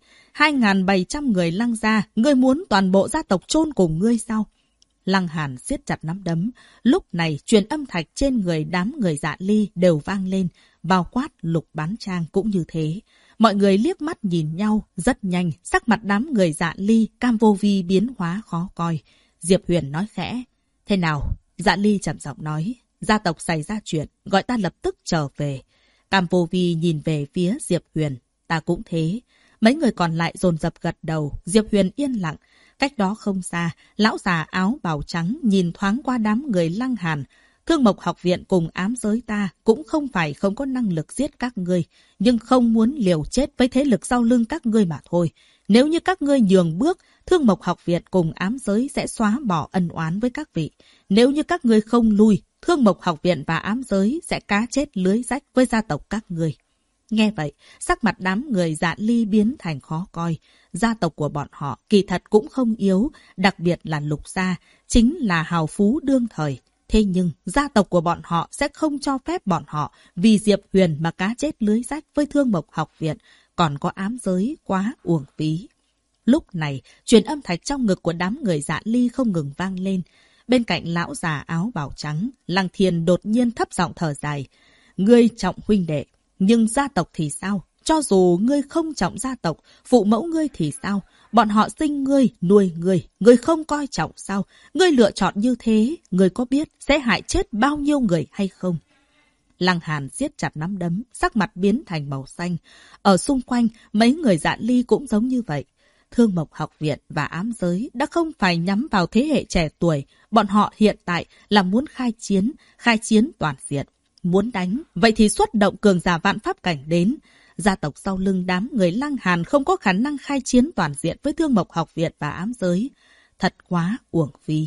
2.700 người Lăng gia, ngươi muốn toàn bộ gia tộc chôn cùng ngươi sao? Lăng Hàn siết chặt nắm đấm. Lúc này truyền âm thạch trên người đám người Dạ Ly đều vang lên, bao quát Lục Bán Trang cũng như thế. Mọi người liếc mắt nhìn nhau, rất nhanh, sắc mặt đám người Dạ Ly, Cam Vô Vi biến hóa khó coi. Diệp Huyền nói khẽ, thế nào? Dạ Ly trầm giọng nói, gia tộc xảy ra chuyện, gọi ta lập tức trở về. Cam Vô Vi nhìn về phía Diệp Huyền, ta cũng thế. Mấy người còn lại dồn dập gật đầu, Diệp Huyền yên lặng. Cách đó không xa, lão già áo bào trắng nhìn thoáng qua đám người Lăng Hàn. Thương Mộc Học Viện cùng ám giới ta cũng không phải không có năng lực giết các ngươi, nhưng không muốn liều chết với thế lực sau lưng các ngươi mà thôi. Nếu như các ngươi nhường bước, Thương Mộc Học Viện cùng ám giới sẽ xóa bỏ ân oán với các vị. Nếu như các ngươi không lui, Thương Mộc Học Viện và ám giới sẽ cá chết lưới rách với gia tộc các ngươi. Nghe vậy, sắc mặt đám người Dạ Ly biến thành khó coi. Gia tộc của bọn họ kỳ thật cũng không yếu, đặc biệt là Lục gia, chính là hào phú đương thời. Thế nhưng, gia tộc của bọn họ sẽ không cho phép bọn họ vì Diệp Huyền mà cá chết lưới rách với Thương Mộc Học Viện, còn có ám giới quá uổng phí. Lúc này, truyền âm thạch trong ngực của đám người Dạ Ly không ngừng vang lên. Bên cạnh lão già áo bào trắng, Lăng Thiên đột nhiên thấp giọng thở dài. Ngươi trọng huynh đệ, nhưng gia tộc thì sao? Cho dù ngươi không trọng gia tộc, phụ mẫu ngươi thì sao? Bọn họ sinh ngươi, nuôi ngươi không coi trọng sao? Ngươi lựa chọn như thế, ngươi có biết sẽ hại chết bao nhiêu người hay không? Lăng Hàn siết chặt nắm đấm, sắc mặt biến thành màu xanh. Ở xung quanh, mấy người Dạ Ly cũng giống như vậy. Thương Mộc Học Viện và ám giới đã không phải nhắm vào thế hệ trẻ tuổi. Bọn họ hiện tại là muốn khai chiến toàn diện. Muốn đánh, vậy thì xuất động cường giả vạn pháp cảnh đến. Gia tộc sau lưng đám người Lăng Hàn không có khả năng khai chiến toàn diện với Thương Mộc Học Viện và ám giới. Thật quá uổng phí.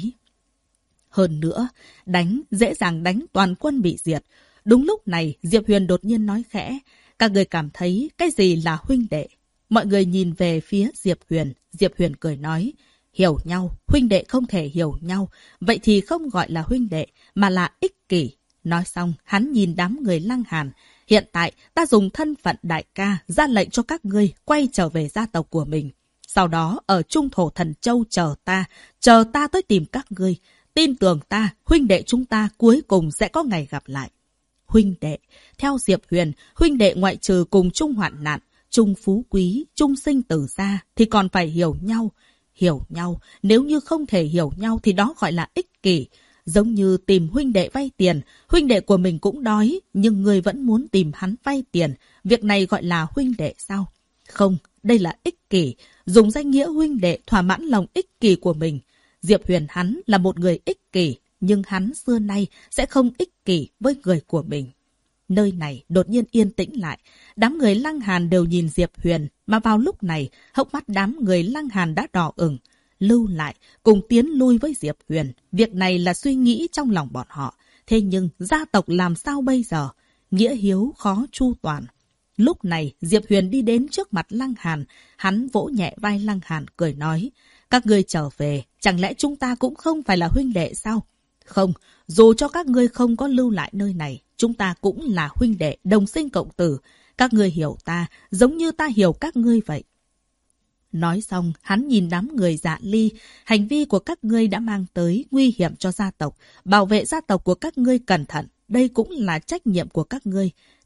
Hơn nữa, dễ dàng đánh toàn quân bị diệt. Đúng lúc này, Diệp Huyền đột nhiên nói khẽ. Các người cảm thấy cái gì là huynh đệ? Mọi người nhìn về phía Diệp Huyền. Diệp Huyền cười nói, hiểu nhau, huynh đệ không thể hiểu nhau. Vậy thì không gọi là huynh đệ, mà là ích kỷ. Nói xong, hắn nhìn đám người Lăng Hàn. Hiện tại, ta dùng thân phận đại ca ra lệnh cho các ngươi quay trở về gia tộc của mình. Sau đó, ở Trung Thổ Thần Châu chờ ta tới tìm các ngươi. Tin tưởng ta, huynh đệ chúng ta cuối cùng sẽ có ngày gặp lại. Huynh đệ, theo Diệp Huyền, huynh đệ ngoại trừ cùng chung hoạn nạn, chung phú quý, chung sinh tử ra, thì còn phải hiểu nhau. Hiểu nhau, nếu như không thể hiểu nhau thì đó gọi là ích kỷ. Giống như tìm huynh đệ vay tiền, huynh đệ của mình cũng đói, nhưng người vẫn muốn tìm hắn vay tiền. Việc này gọi là huynh đệ sao? Không, đây là ích kỷ, dùng danh nghĩa huynh đệ thỏa mãn lòng ích kỷ của mình. Diệp Huyền hắn là một người ích kỷ, nhưng hắn xưa nay sẽ không ích kỷ với người của mình. Nơi này đột nhiên yên tĩnh lại, đám người Lăng Hàn đều nhìn Diệp Huyền, mà vào lúc này, hốc mắt đám người Lăng Hàn đã đỏ ửng. Lưu lại, cùng tiến lui với Diệp Huyền. Việc này là suy nghĩ trong lòng bọn họ. Thế nhưng, gia tộc làm sao bây giờ? Nghĩa hiếu khó chu toàn. Lúc này, Diệp Huyền đi đến trước mặt Lăng Hàn. Hắn vỗ nhẹ vai Lăng Hàn, cười nói. Các ngươi trở về, chẳng lẽ chúng ta cũng không phải là huynh đệ sao? Không, dù cho các ngươi không có lưu lại nơi này, chúng ta cũng là huynh đệ, đồng sinh cộng tử. Các ngươi hiểu ta, giống như ta hiểu các ngươi vậy. Nói xong, hắn nhìn đám người Dạ Ly. Hành vi của các ngươi đã mang tới nguy hiểm cho gia tộc. Bảo vệ gia tộc của các ngươi cẩn thận. Đây cũng là trách nhiệm của các ngươi.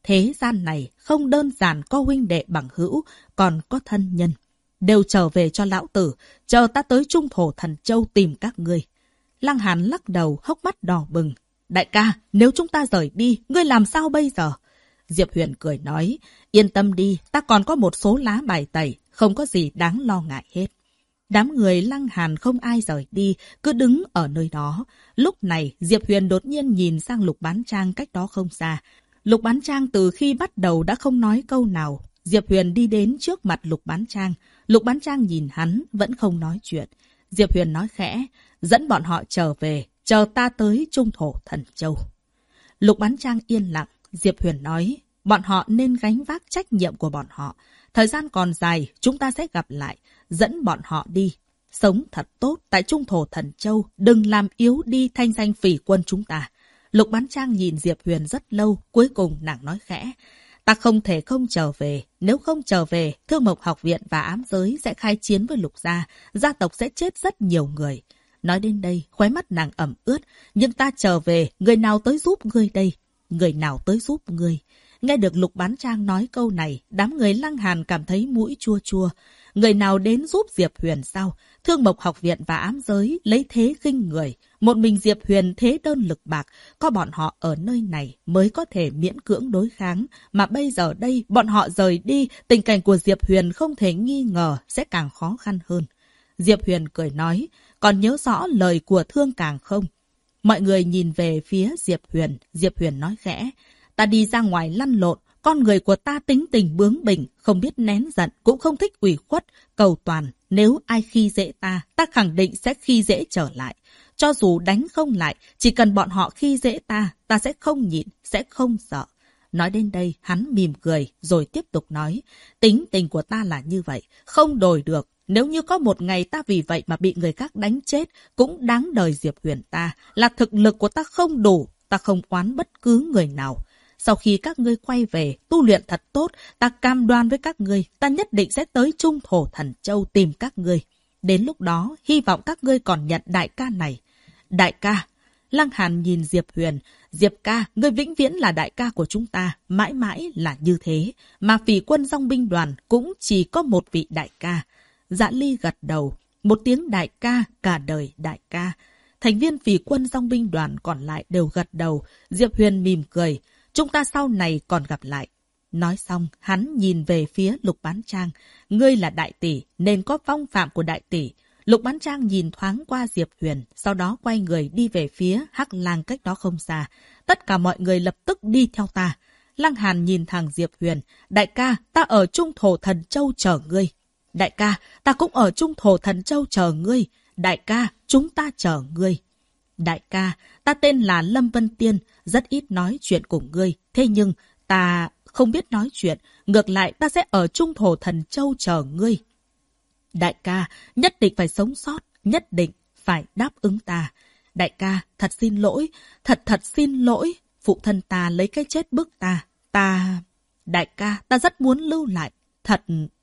Thế gian này không đơn giản có huynh đệ bằng hữu, còn có thân nhân. Đều trở về cho lão tử, chờ ta tới Trung Thổ Thần Châu tìm các ngươi. Lăng Hàn lắc đầu, hốc mắt đỏ bừng. Đại ca, nếu chúng ta rời đi, ngươi làm sao bây giờ? Diệp Huyền cười nói, yên tâm đi, ta còn có một số lá bài tẩy, không có gì đáng lo ngại hết. Đám người Lăng Hàn không ai rời đi, cứ đứng ở nơi đó. Lúc này, Diệp Huyền đột nhiên nhìn sang Lục Bán Trang cách đó không xa. Lục Bán Trang từ khi bắt đầu đã không nói câu nào. Diệp Huyền đi đến trước mặt Lục Bán Trang. Lục Bán Trang nhìn hắn, vẫn không nói chuyện. Diệp Huyền nói khẽ, dẫn bọn họ trở về, chờ ta tới Trung Thổ Thần Châu. Lục Bán Trang yên lặng. Diệp Huyền nói, bọn họ nên gánh vác trách nhiệm của bọn họ. Thời gian còn dài, chúng ta sẽ gặp lại. Dẫn bọn họ đi. Sống thật tốt tại Trung Thổ Thần Châu. Đừng làm yếu đi thanh danh Phỉ Quân chúng ta. Lục Bán Trang nhìn Diệp Huyền rất lâu. Cuối cùng nàng nói khẽ. Ta không thể không trở về. Nếu không trở về, Thương Mộc Học Viện và ám giới sẽ khai chiến với Lục gia. Gia tộc sẽ chết rất nhiều người. Nói đến đây, khóe mắt nàng ẩm ướt. Nhưng ta trở về, người nào tới giúp ngươi đây? Người nào tới giúp ngươi? Nghe được Lục Bán Trang nói câu này, đám người Lăng Hàn cảm thấy mũi chua chua. Người nào đến giúp Diệp Huyền sao? Thương Mộc Học Viện và ám giới lấy thế khinh người. Một mình Diệp Huyền thế đơn lực bạc. Có bọn họ ở nơi này mới có thể miễn cưỡng đối kháng. Mà bây giờ đây, bọn họ rời đi. Tình cảnh của Diệp Huyền không thể nghi ngờ sẽ càng khó khăn hơn. Diệp Huyền cười nói, còn nhớ rõ lời của Thương Càng không? Mọi người nhìn về phía Diệp Huyền. Diệp Huyền nói khẽ, ta đi ra ngoài lăn lộn. Con người của ta tính tình bướng bỉnh, không biết nén giận, cũng không thích ủy khuất, cầu toàn. Nếu ai khi dễ ta, ta khẳng định sẽ khi dễ trở lại. Cho dù đánh không lại, chỉ cần bọn họ khi dễ ta, ta sẽ không nhịn, sẽ không sợ. Nói đến đây, hắn mỉm cười, rồi tiếp tục nói. Tính tình của ta là như vậy, không đổi được. Nếu như có một ngày ta vì vậy mà bị người khác đánh chết, cũng đáng đời Diệp Huyền ta. Là thực lực của ta không đủ, ta không oán bất cứ người nào. Sau khi các ngươi quay về, tu luyện thật tốt, ta cam đoan với các ngươi, ta nhất định sẽ tới Trung Thổ Thần Châu tìm các ngươi. Đến lúc đó, hy vọng các ngươi còn nhận đại ca này. Đại ca. Lăng Hàn nhìn Diệp Huyền. Diệp ca, ngươi vĩnh viễn là đại ca của chúng ta, mãi mãi là như thế. Mà Phỉ Quân Dòng binh đoàn cũng chỉ có một vị đại ca. Dạ Ly gật đầu. Một tiếng đại ca, cả đời đại ca. Thành viên Phỉ Quân Dòng binh đoàn còn lại đều gật đầu. Diệp Huyền mỉm cười. Chúng ta sau này còn gặp lại. Nói xong, hắn nhìn về phía Lục Bán Trang. Ngươi là đại tỷ, nên có phong phạm của đại tỷ. Lục Bán Trang nhìn thoáng qua Diệp Huyền, sau đó quay người đi về phía Hắc Lang cách đó không xa. Tất cả mọi người lập tức đi theo ta. Lăng Hàn nhìn thẳng Diệp Huyền. Đại ca, ta ở Trung Thổ Thần Châu chờ ngươi. Đại ca, ta cũng ở Trung Thổ Thần Châu chờ ngươi. Đại ca, chúng ta chờ ngươi. Đại ca, ta tên là Lâm Vân Tiên, rất ít nói chuyện cùng ngươi. Thế nhưng, ta không biết nói chuyện. Ngược lại, ta sẽ ở Trung Thổ Thần Châu chờ ngươi. Đại ca, nhất định phải sống sót, nhất định phải đáp ứng ta. Đại ca, thật xin lỗi, thật xin lỗi. Phụ thân ta lấy cái chết bức ta. Đại ca, ta rất muốn lưu lại. Thật...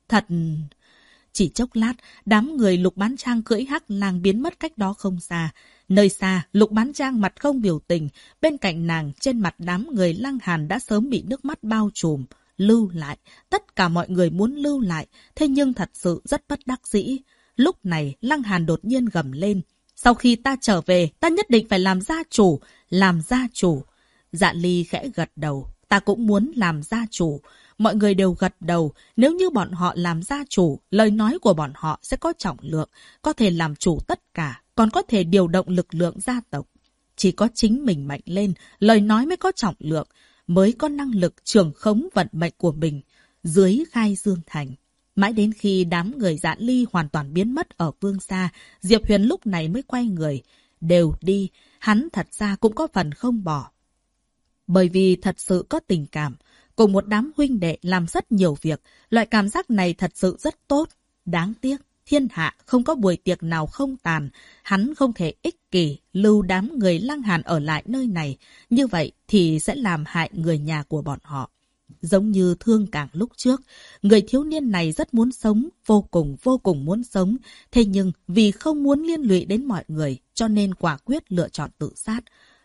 Chỉ chốc lát, đám người Lục Bán Trang cưỡi Hắc Lang biến mất cách đó không xa. Nơi xa, Lục Bán Trang mặt không biểu tình. Bên cạnh nàng, trên mặt đám người Lăng Hàn đã sớm bị nước mắt bao trùm. Lưu lại, tất cả mọi người muốn lưu lại, thế nhưng thật sự rất bất đắc dĩ. Lúc này, Lăng Hàn đột nhiên gầm lên. Sau khi ta trở về, ta nhất định phải làm gia chủ, làm gia chủ. Dạ Ly khẽ gật đầu, ta cũng muốn làm gia chủ. Mọi người đều gật đầu, nếu như bọn họ làm gia chủ, lời nói của bọn họ sẽ có trọng lượng, có thể làm chủ tất cả, còn có thể điều động lực lượng gia tộc. Chỉ có chính mình mạnh lên, lời nói mới có trọng lượng, mới có năng lực trưởng khống vận mệnh của mình. Dưới Khai Dương Thành, mãi đến khi đám người Dạ Ly hoàn toàn biến mất ở phương xa, Diệp Huyền lúc này mới quay người. Đều đi, hắn thật ra cũng có phần không bỏ. Bởi vì thật sự có tình cảm, cùng một đám huynh đệ làm rất nhiều việc, loại cảm giác này thật sự rất tốt. Đáng tiếc, thiên hạ không có buổi tiệc nào không tàn, hắn không thể ích kỷ lưu đám người Lăng Hàn ở lại nơi này, như vậy thì sẽ làm hại người nhà của bọn họ. Giống như Thương Càng lúc trước, người thiếu niên này rất muốn sống, vô cùng muốn sống, thế nhưng vì không muốn liên lụy đến mọi người, cho nên quả quyết lựa chọn tự sát.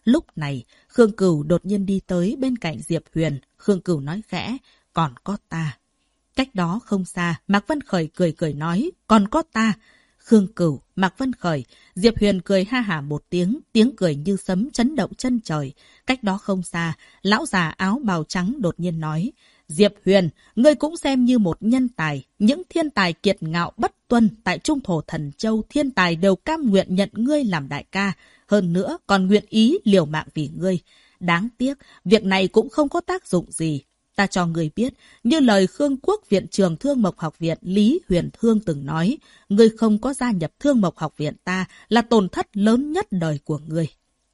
Lúc này, Khương Cửu đột nhiên đi tới bên cạnh Diệp Huyền. Khương Cửu nói khẽ, còn có ta. Cách đó không xa, Mạc Vân Khởi cười cười nói, còn có ta. Khương Cửu, Mạc Vân Khởi, Diệp Huyền cười ha hả một tiếng, tiếng cười như sấm chấn động chân trời. Cách đó không xa, lão già áo bào trắng đột nhiên nói, Diệp Huyền, ngươi cũng xem như một nhân tài. Những thiên tài kiệt ngạo bất tuân tại Trung Thổ Thần Châu, thiên tài đều cam nguyện nhận ngươi làm đại ca. Hơn nữa còn nguyện ý liều mạng vì ngươi. Đáng tiếc, việc này cũng không có tác dụng gì. Ta cho người biết, như lời Khương Quốc Viện trưởng Thương Mộc Học Viện Lý Huyền Thương từng nói, ngươi không có gia nhập Thương Mộc Học Viện ta là tổn thất lớn nhất đời của ngươi.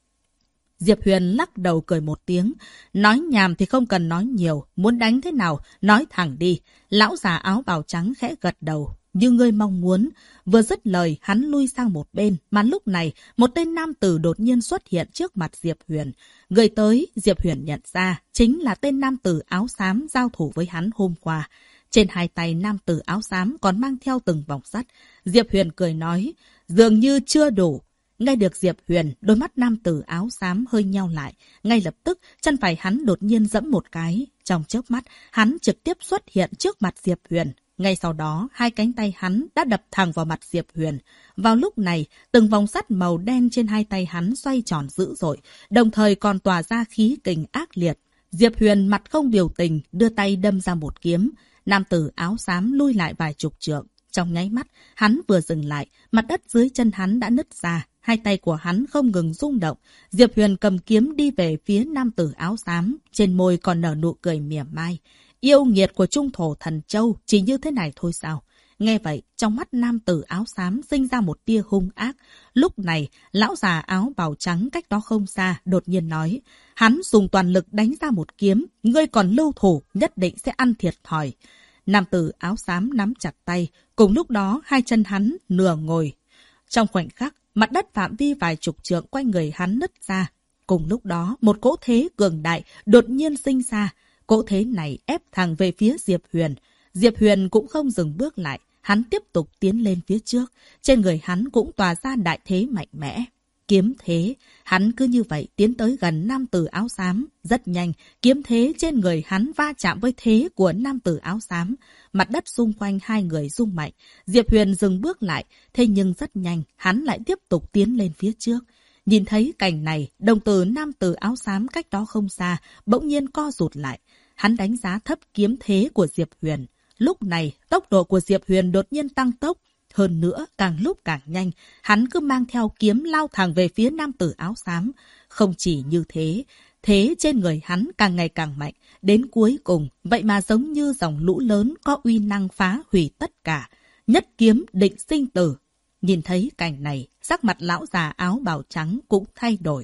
Diệp Huyền lắc đầu cười một tiếng, nói nhảm thì không cần nói nhiều, muốn đánh thế nào, nói thẳng đi. Lão già áo bào trắng khẽ gật đầu, như ngươi mong muốn. Vừa dứt lời, hắn lui sang một bên, mà lúc này, một tên nam tử đột nhiên xuất hiện trước mặt Diệp Huyền. Người tới, Diệp Huyền nhận ra, chính là tên nam tử áo xám giao thủ với hắn hôm qua. Trên hai tay nam tử áo xám còn mang theo từng vòng sắt. Diệp Huyền cười nói, dường như chưa đủ. Nghe được Diệp Huyền, đôi mắt nam tử áo xám hơi nheo lại. Ngay lập tức, chân phải hắn đột nhiên giẫm một cái. Trong chớp mắt, hắn trực tiếp xuất hiện trước mặt Diệp Huyền. Ngay sau đó, hai cánh tay hắn đã đập thẳng vào mặt Diệp Huyền. Vào lúc này, từng vòng sắt màu đen trên hai tay hắn xoay tròn dữ dội, đồng thời còn tỏa ra khí kình ác liệt. Diệp Huyền mặt không biểu tình, đưa tay đâm ra một kiếm. Nam tử áo xám lui lại vài chục trượng. Trong nháy mắt, hắn vừa dừng lại, mặt đất dưới chân hắn đã nứt ra. Hai tay của hắn không ngừng rung động. Diệp Huyền cầm kiếm đi về phía nam tử áo xám, trên môi còn nở nụ cười mỉa mai. Yêu nghiệt của Trung Thổ Thần Châu chỉ như thế này thôi sao? Nghe vậy, trong mắt nam tử áo xám sinh ra một tia hung ác. Lúc này, lão già áo bào trắng cách đó không xa, đột nhiên nói. Hắn dùng toàn lực đánh ra một kiếm, ngươi còn lưu thủ, nhất định sẽ ăn thiệt thòi. Nam tử áo xám nắm chặt tay, cùng lúc đó hai chân hắn nửa ngồi. Trong khoảnh khắc, mặt đất phạm vi vài chục trượng quanh người hắn nứt ra. Cùng lúc đó, một cỗ thế cường đại đột nhiên sinh ra. Cỗ thế này ép thẳng về phía Diệp Huyền. Diệp Huyền cũng không dừng bước lại. Hắn tiếp tục tiến lên phía trước. Trên người hắn cũng tỏa ra đại thế mạnh mẽ. Kiếm thế. Hắn cứ như vậy tiến tới gần nam tử áo xám. Rất nhanh, kiếm thế trên người hắn va chạm với thế của nam tử áo xám. Mặt đất xung quanh hai người rung mạnh. Diệp Huyền dừng bước lại. Thế nhưng rất nhanh, hắn lại tiếp tục tiến lên phía trước. Nhìn thấy cảnh này, đồng tử nam tử áo xám cách đó không xa, bỗng nhiên co rụt lại. Hắn đánh giá thấp kiếm thế của Diệp Huyền. Lúc này, tốc độ của Diệp Huyền đột nhiên tăng tốc. Hơn nữa, càng lúc càng nhanh, hắn cứ mang theo kiếm lao thẳng về phía nam tử áo xám. Không chỉ như thế, thế trên người hắn càng ngày càng mạnh. Đến cuối cùng, vậy mà giống như dòng lũ lớn có uy năng phá hủy tất cả. Nhất kiếm định sinh tử. Nhìn thấy cảnh này, sắc mặt lão già áo bào trắng cũng thay đổi.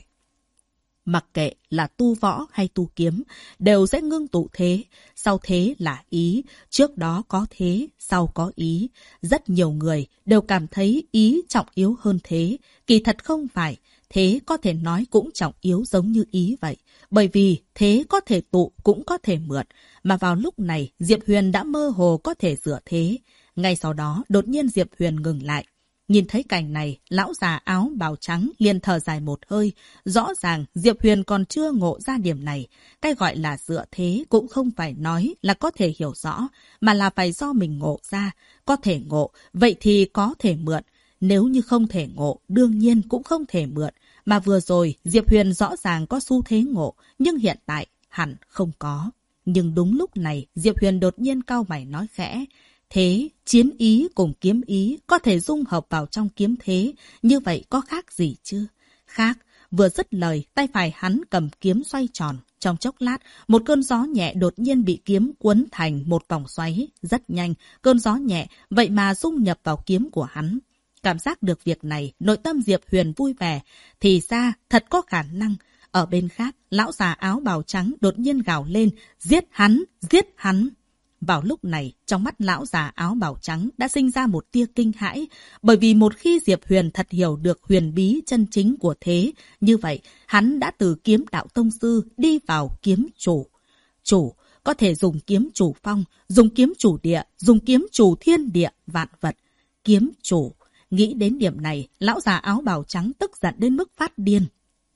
Mặc kệ là tu võ hay tu kiếm, đều sẽ ngưng tụ thế. Sau thế là ý, trước đó có thế, sau có ý. Rất nhiều người đều cảm thấy ý trọng yếu hơn thế. Kỳ thật không phải, thế có thể nói cũng trọng yếu giống như ý vậy. Bởi vì thế có thể tụ cũng có thể mượn. Mà vào lúc này, Diệp Huyền đã mơ hồ có thể dựa thế. Ngay sau đó, đột nhiên Diệp Huyền ngừng lại. Nhìn thấy cảnh này, lão già áo bào trắng liền thở dài một hơi. Rõ ràng Diệp Huyền còn chưa ngộ ra điểm này. Cái gọi là dựa thế cũng không phải nói là có thể hiểu rõ, mà là phải do mình ngộ ra. Có thể ngộ, vậy thì có thể mượn. Nếu như không thể ngộ, đương nhiên cũng không thể mượn. Mà vừa rồi, Diệp Huyền rõ ràng có xu thế ngộ, nhưng hiện tại hẳn không có. Nhưng đúng lúc này, Diệp Huyền đột nhiên cau mày nói khẽ. Thế, chiến ý cùng kiếm ý có thể dung hợp vào trong kiếm thế, như vậy có khác gì chứ? Khác, vừa dứt lời, tay phải hắn cầm kiếm xoay tròn. Trong chốc lát, một cơn gió nhẹ đột nhiên bị kiếm cuốn thành một vòng xoáy. Rất nhanh, cơn gió nhẹ, vậy mà dung nhập vào kiếm của hắn. Cảm giác được việc này, nội tâm Diệp Huyền vui vẻ. Thì ra, thật có khả năng. Ở bên khác, lão già áo bào trắng đột nhiên gào lên, giết hắn, giết hắn. Vào lúc này, trong mắt lão già áo bào trắng đã sinh ra một tia kinh hãi, bởi vì một khi Diệp Huyền thật hiểu được huyền bí chân chính của thế, như vậy hắn đã từ kiếm đạo tông sư đi vào kiếm chủ. Chủ có thể dùng kiếm chủ phong, dùng kiếm chủ địa, dùng kiếm chủ thiên địa, vạn vật. Kiếm chủ. Nghĩ đến điểm này, lão già áo bào trắng tức giận đến mức phát điên.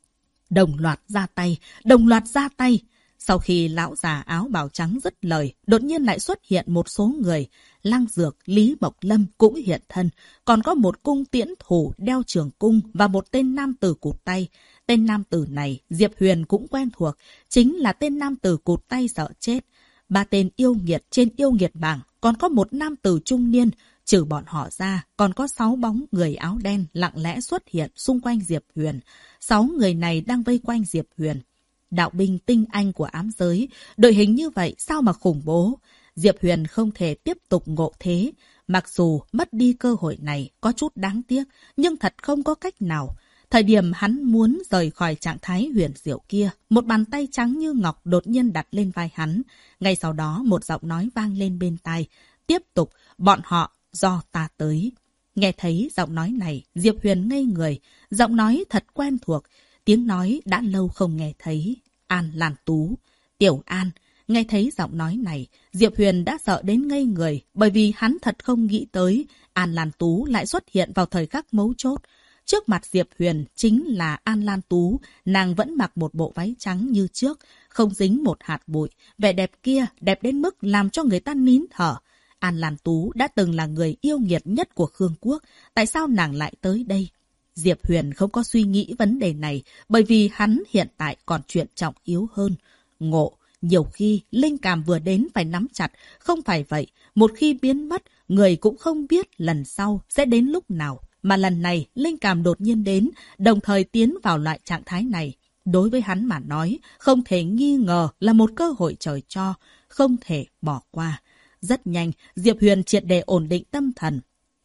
Đồng loạt ra tay, đồng loạt ra tay. Sau khi lão già áo bào trắng dứt lời, đột nhiên lại xuất hiện một số người. Lăng Dược, Lý Mộc Lâm cũng hiện thân. Còn có một cung tiễn thủ đeo trường cung và một tên nam tử cụt tay. Tên nam tử này Diệp Huyền cũng quen thuộc, chính là tên nam tử cụt tay sợ chết. 3 tên yêu nghiệt trên yêu nghiệt bảng, còn có một nam tử trung niên. Trừ bọn họ ra, còn có 6 bóng người áo đen lặng lẽ xuất hiện xung quanh Diệp Huyền. 6 người này đang vây quanh Diệp Huyền. Đạo binh tinh anh của ám giới, đội hình như vậy sao mà khủng bố. Diệp Huyền không thể tiếp tục ngộ thế. Mặc dù mất đi cơ hội này có chút đáng tiếc, nhưng thật không có cách nào. Thời điểm hắn muốn rời khỏi trạng thái huyền diệu kia, một bàn tay trắng như ngọc đột nhiên đặt lên vai hắn. Ngay sau đó một giọng nói vang lên bên tai. Tiếp tục, bọn họ do ta tới. Nghe thấy giọng nói này, Diệp Huyền ngây người. Giọng nói thật quen thuộc. Tiếng nói đã lâu không nghe thấy. An Lan Tú. Tiểu An. Nghe thấy giọng nói này, Diệp Huyền đã sợ đến ngây người, bởi vì hắn thật không nghĩ tới An Lan Tú lại xuất hiện vào thời khắc mấu chốt. Trước mặt Diệp Huyền chính là An Lan Tú, nàng vẫn mặc một bộ váy trắng như trước, không dính một hạt bụi, vẻ đẹp kia đẹp đến mức làm cho người ta nín thở. An Lan Tú đã từng là người yêu nghiệt nhất của Khương Quốc, tại sao nàng lại tới đây? Diệp Huyền không có suy nghĩ vấn đề này, bởi vì hắn hiện tại còn chuyện trọng yếu hơn. Ngộ, nhiều khi linh cảm vừa đến phải nắm chặt, không phải vậy, một khi biến mất, người cũng không biết lần sau sẽ đến lúc nào. Mà lần này, linh cảm đột nhiên đến, đồng thời tiến vào loại trạng thái này. Đối với hắn mà nói, không thể nghi ngờ là một cơ hội trời cho, không thể bỏ qua. Rất nhanh, Diệp Huyền triệt để ổn định tâm thần.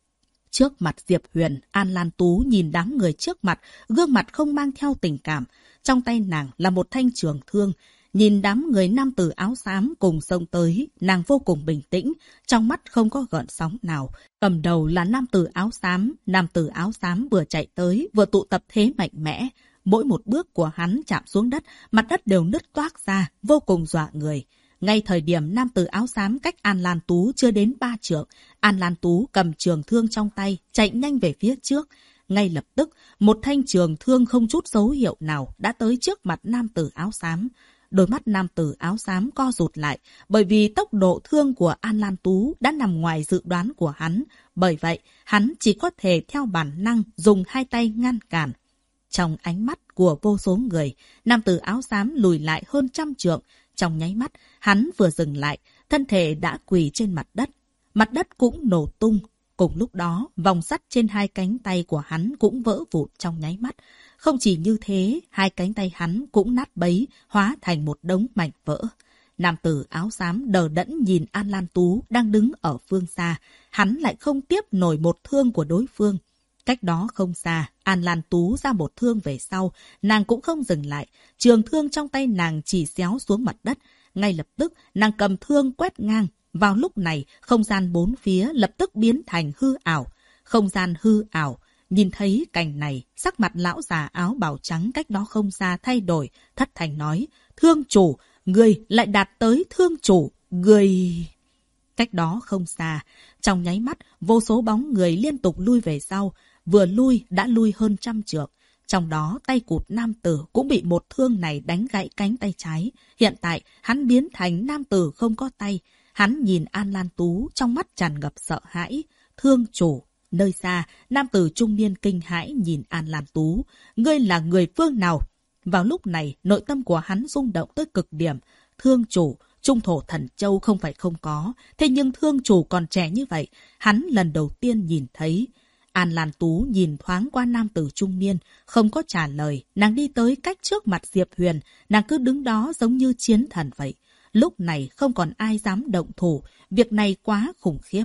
Trước mặt Diệp Huyền, An Lan Tú nhìn đám người trước mặt, gương mặt không mang theo tình cảm. Trong tay nàng là một thanh trường thương. Nhìn đám người nam tử áo xám cùng xông tới, nàng vô cùng bình tĩnh, trong mắt không có gợn sóng nào. Cầm đầu là nam tử áo xám vừa chạy tới, vừa tụ tập thế mạnh mẽ. Mỗi một bước của hắn chạm xuống đất, mặt đất đều nứt toác ra, vô cùng dọa người. Ngay thời điểm nam tử áo xám cách An Lan Tú chưa đến 3 trượng, An Lan Tú cầm trường thương trong tay, chạy nhanh về phía trước. Ngay lập tức, một thanh trường thương không chút dấu hiệu nào đã tới trước mặt nam tử áo xám. Đôi mắt nam tử áo xám co rụt lại, bởi vì tốc độ thương của An Lan Tú đã nằm ngoài dự đoán của hắn. Bởi vậy, hắn chỉ có thể theo bản năng dùng 2 tay ngăn cản. Trong ánh mắt của vô số người, nam tử áo xám lùi lại hơn 100 trượng. Trong nháy mắt, hắn vừa dừng lại, thân thể đã quỳ trên mặt đất. Mặt đất cũng nổ tung. Cùng lúc đó, vòng sắt trên 2 cánh tay của hắn cũng vỡ vụn trong nháy mắt. Không chỉ như thế, 2 cánh tay hắn cũng nát bấy, hóa thành một đống mảnh vỡ. Nam tử áo xám đờ đẫn nhìn An Lan Tú đang đứng ở phương xa. Hắn lại không tiếp nổi một thương của đối phương. Cách đó không xa, An Lan Tú ra một thương về sau, nàng cũng không dừng lại. Trường thương trong tay nàng chỉ xéo xuống mặt đất. Ngay lập tức, nàng cầm thương quét ngang. Vào lúc này, không gian 4 phía lập tức biến thành hư ảo. Không gian hư ảo. Nhìn thấy cảnh này, sắc mặt lão già áo bào trắng cách đó không xa thay đổi, thất thanh nói, thương chủ, người lại đạt tới thương chủ, người... Cách đó không xa, trong nháy mắt, vô số bóng người liên tục lui về sau, vừa lui đã lui hơn 100 trượng. Trong đó, tay cụt nam tử cũng bị một thương này đánh gãy cánh tay trái. Hiện tại, hắn biến thành nam tử không có tay. Hắn nhìn An Lan Tú trong mắt tràn ngập sợ hãi. Thương chủ. Nơi xa, nam tử trung niên kinh hãi nhìn An Lan Tú. Ngươi là người phương nào? Vào lúc này, nội tâm của hắn rung động tới cực điểm. Thương chủ, trung thổ thần châu không phải không có. Thế nhưng thương chủ còn trẻ như vậy, hắn lần đầu tiên nhìn thấy. An Lan Tú nhìn thoáng qua nam tử trung niên, không có trả lời. Nàng đi tới cách trước mặt Diệp Huyền, nàng cứ đứng đó giống như chiến thần vậy. Lúc này không còn ai dám động thủ, việc này quá khủng khiếp.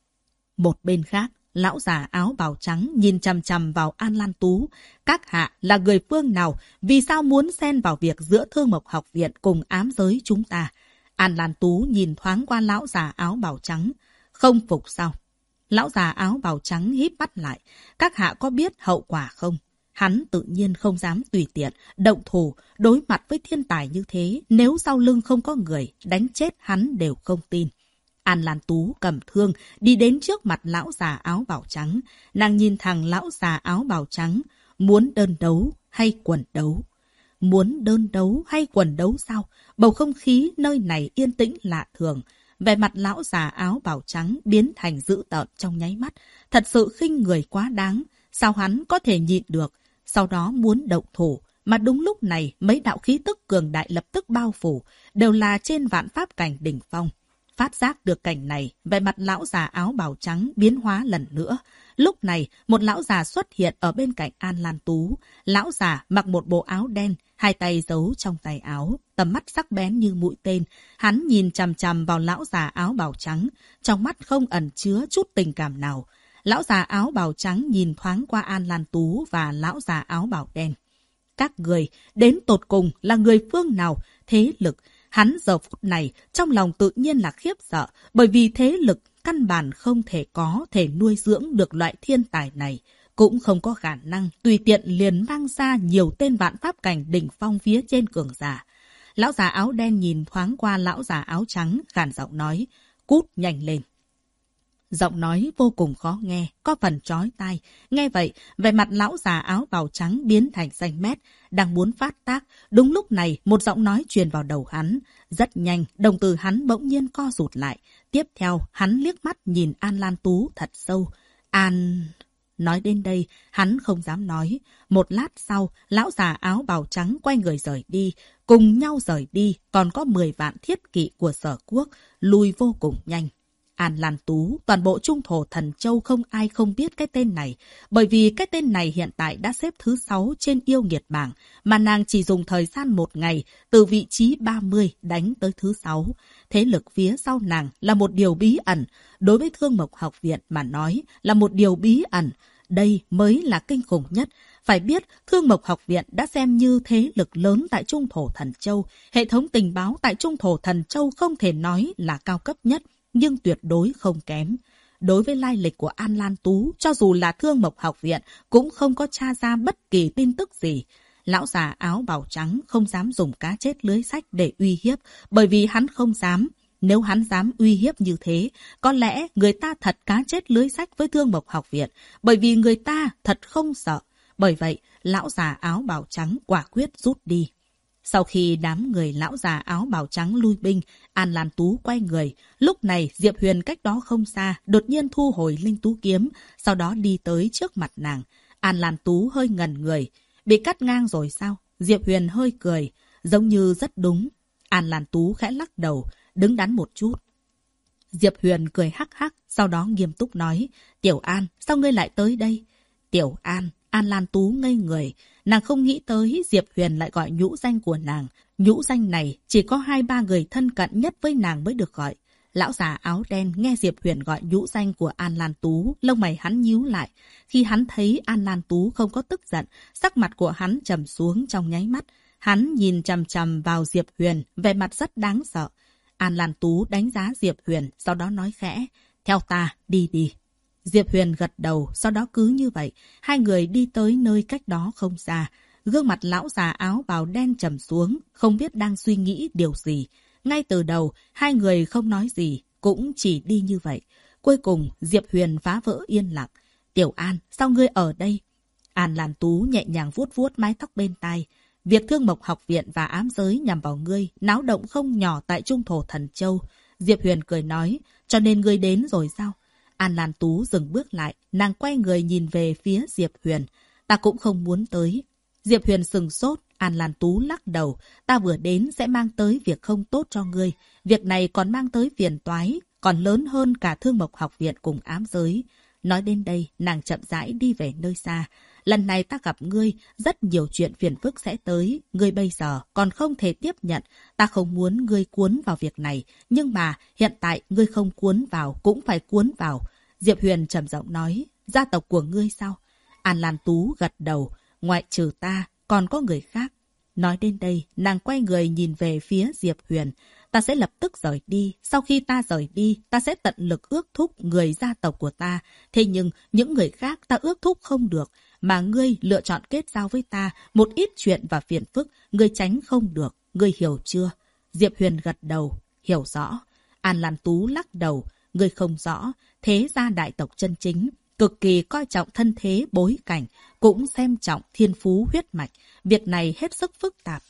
Một bên khác, lão già áo bào trắng nhìn chằm chằm vào An Lan Tú. Các hạ là người phương nào? Vì sao muốn xen vào việc giữa Thương Mộc Học Viện cùng ám giới chúng ta? An Lan Tú nhìn thoáng qua lão già áo bào trắng. Không phục sao? Lão già áo bào trắng híp mắt lại. Các hạ có biết hậu quả không? Hắn tự nhiên không dám tùy tiện, động thủ, đối mặt với thiên tài như thế. Nếu sau lưng không có người, đánh chết hắn đều không tin. An Lan Tú cầm thương, đi đến trước mặt lão già áo bào trắng. Nàng nhìn thẳng lão già áo bào trắng, muốn đơn đấu hay quần đấu? Muốn đơn đấu hay quần đấu sao? Bầu không khí nơi này yên tĩnh lạ thường. Vẻ mặt lão già áo bào trắng biến thành dữ tợn trong nháy mắt. Thật sự khinh người quá đáng. Sao hắn có thể nhịn được? Sau đó muốn động thủ. Mà đúng lúc này, mấy đạo khí tức cường đại lập tức bao phủ, đều là trên vạn pháp cảnh đỉnh phong. Phát giác được cảnh này, vẻ mặt lão già áo bào trắng biến hóa lần nữa. Lúc này, một lão già xuất hiện ở bên cạnh An Lan Tú. Lão già mặc một bộ áo đen, hai tay giấu trong tay áo, tầm mắt sắc bén như mũi tên. Hắn nhìn chằm chằm vào lão già áo bào trắng, trong mắt không ẩn chứa chút tình cảm nào. Lão già áo bào trắng nhìn thoáng qua An Lan Tú và lão già áo bào đen. Các người, đến tột cùng là người phương nào, thế lực? Hắn giờ phút này, trong lòng tự nhiên là khiếp sợ, bởi vì thế lực căn bản không thể có thể nuôi dưỡng được loại thiên tài này. Cũng không có khả năng tùy tiện liền mang ra nhiều tên vạn pháp cảnh đỉnh phong phía trên cường giả. Lão già áo đen nhìn thoáng qua lão già áo trắng, khàn giọng nói, cút nhanh lên. Giọng nói vô cùng khó nghe, có phần chói tai. Nghe vậy, vẻ mặt lão già áo bào trắng biến thành xanh mét, đang muốn phát tác. Đúng lúc này, một giọng nói truyền vào đầu hắn. Rất nhanh, đồng tử hắn bỗng nhiên co rụt lại. Tiếp theo, hắn liếc mắt nhìn An Lan Tú thật sâu. An... Nói đến đây, hắn không dám nói. Một lát sau, lão già áo bào trắng quay người rời đi. Cùng nhau rời đi, còn có 10 vạn thiết kỵ của Sở Quốc, lùi vô cùng nhanh. An Lan Tú, toàn bộ Trung Thổ Thần Châu không ai không biết cái tên này, bởi vì cái tên này hiện tại đã xếp thứ 6 trên yêu nghiệt bảng, mà nàng chỉ dùng thời gian 1 ngày, từ vị trí 30 đánh tới thứ 6. Thế lực phía sau nàng là một điều bí ẩn, đối với Thương Mộc Học Viện mà nói là một điều bí ẩn. Đây mới là kinh khủng nhất. Phải biết, Thương Mộc Học Viện đã xem như thế lực lớn tại Trung Thổ Thần Châu. Hệ thống tình báo tại Trung Thổ Thần Châu không thể nói là cao cấp nhất, nhưng tuyệt đối không kém. Đối với lai lịch của An Lan Tú, cho dù là Thương Mộc Học Viện, cũng không có tra ra bất kỳ tin tức gì. Lão già áo bào trắng không dám dùng cá chết lưới sách để uy hiếp, bởi vì hắn không dám. Nếu hắn dám uy hiếp như thế, có lẽ người ta thật cá chết lưới sách với Thương Mộc Học Viện, bởi vì người ta thật không sợ. Bởi vậy, lão già áo bào trắng quả quyết rút đi. Sau khi đám người lão già áo bào trắng lui binh, An Lan Tú quay người. Lúc này, Diệp Huyền cách đó không xa, đột nhiên thu hồi linh tú kiếm, sau đó đi tới trước mặt nàng. An Lan Tú hơi ngẩn người. Bị cắt ngang rồi sao? Diệp Huyền hơi cười, giống như rất đúng. An Lan Tú khẽ lắc đầu, đứng đắn một chút. Diệp Huyền cười hắc hắc, sau đó nghiêm túc nói, Tiểu An, sao ngươi lại tới đây? Tiểu An, An Lan Tú ngây người. Nàng không nghĩ tới Diệp Huyền lại gọi nhũ danh của nàng. Nhũ danh này chỉ có 2-3 người thân cận nhất với nàng mới được gọi. Lão già áo đen nghe Diệp Huyền gọi nhũ danh của An Lan Tú, lông mày hắn nhíu lại. Khi hắn thấy An Lan Tú không có tức giận, sắc mặt của hắn trầm xuống trong nháy mắt. Hắn nhìn chằm chằm vào Diệp Huyền, vẻ mặt rất đáng sợ. An Lan Tú đánh giá Diệp Huyền, sau đó nói khẽ, theo ta, đi đi. Diệp Huyền gật đầu, sau đó cứ như vậy, hai người đi tới nơi cách đó không xa. Gương mặt lão già áo bào đen trầm xuống, không biết đang suy nghĩ điều gì. Ngay từ đầu, hai người không nói gì, cũng chỉ đi như vậy. Cuối cùng, Diệp Huyền phá vỡ yên lặng. Tiểu An, sao ngươi ở đây? An Lan Tú nhẹ nhàng vuốt vuốt mái tóc bên tai. Việc Thương Mộc Học Viện và ám giới nhằm vào ngươi, náo động không nhỏ tại Trung Thổ Thần Châu. Diệp Huyền cười nói, cho nên ngươi đến rồi sao? An Lan Tú dừng bước lại, nàng quay người nhìn về phía Diệp Huyền. Ta cũng không muốn tới. Diệp Huyền sừng sốt, An Lan Tú lắc đầu. Ta vừa đến sẽ mang tới việc không tốt cho ngươi. Việc này còn mang tới phiền toái, còn lớn hơn cả Thương Mộc Học Viện cùng ám giới. Nói đến đây, nàng chậm rãi đi về nơi xa. Lần này ta gặp ngươi, rất nhiều chuyện phiền phức sẽ tới. Ngươi bây giờ còn không thể tiếp nhận. Ta không muốn ngươi cuốn vào việc này. Nhưng mà hiện tại ngươi không cuốn vào cũng phải cuốn vào. Diệp Huyền trầm giọng nói, gia tộc của ngươi sao? An Lan Tú gật đầu, ngoại trừ ta, còn có người khác. Nói đến đây, nàng quay người nhìn về phía Diệp Huyền. Ta sẽ lập tức rời đi. Sau khi ta rời đi, ta sẽ tận lực ước thúc người gia tộc của ta. Thế nhưng, những người khác ta ước thúc không được. Mà ngươi lựa chọn kết giao với ta, một ít chuyện và phiền phức, ngươi tránh không được. Ngươi hiểu chưa? Diệp Huyền gật đầu, hiểu rõ. An Lan Tú lắc đầu, ngươi không rõ. Thế gia đại tộc chân chính. cực kỳ coi trọng thân thế bối cảnh, cũng xem trọng thiên phú huyết mạch. Việc này hết sức phức tạp.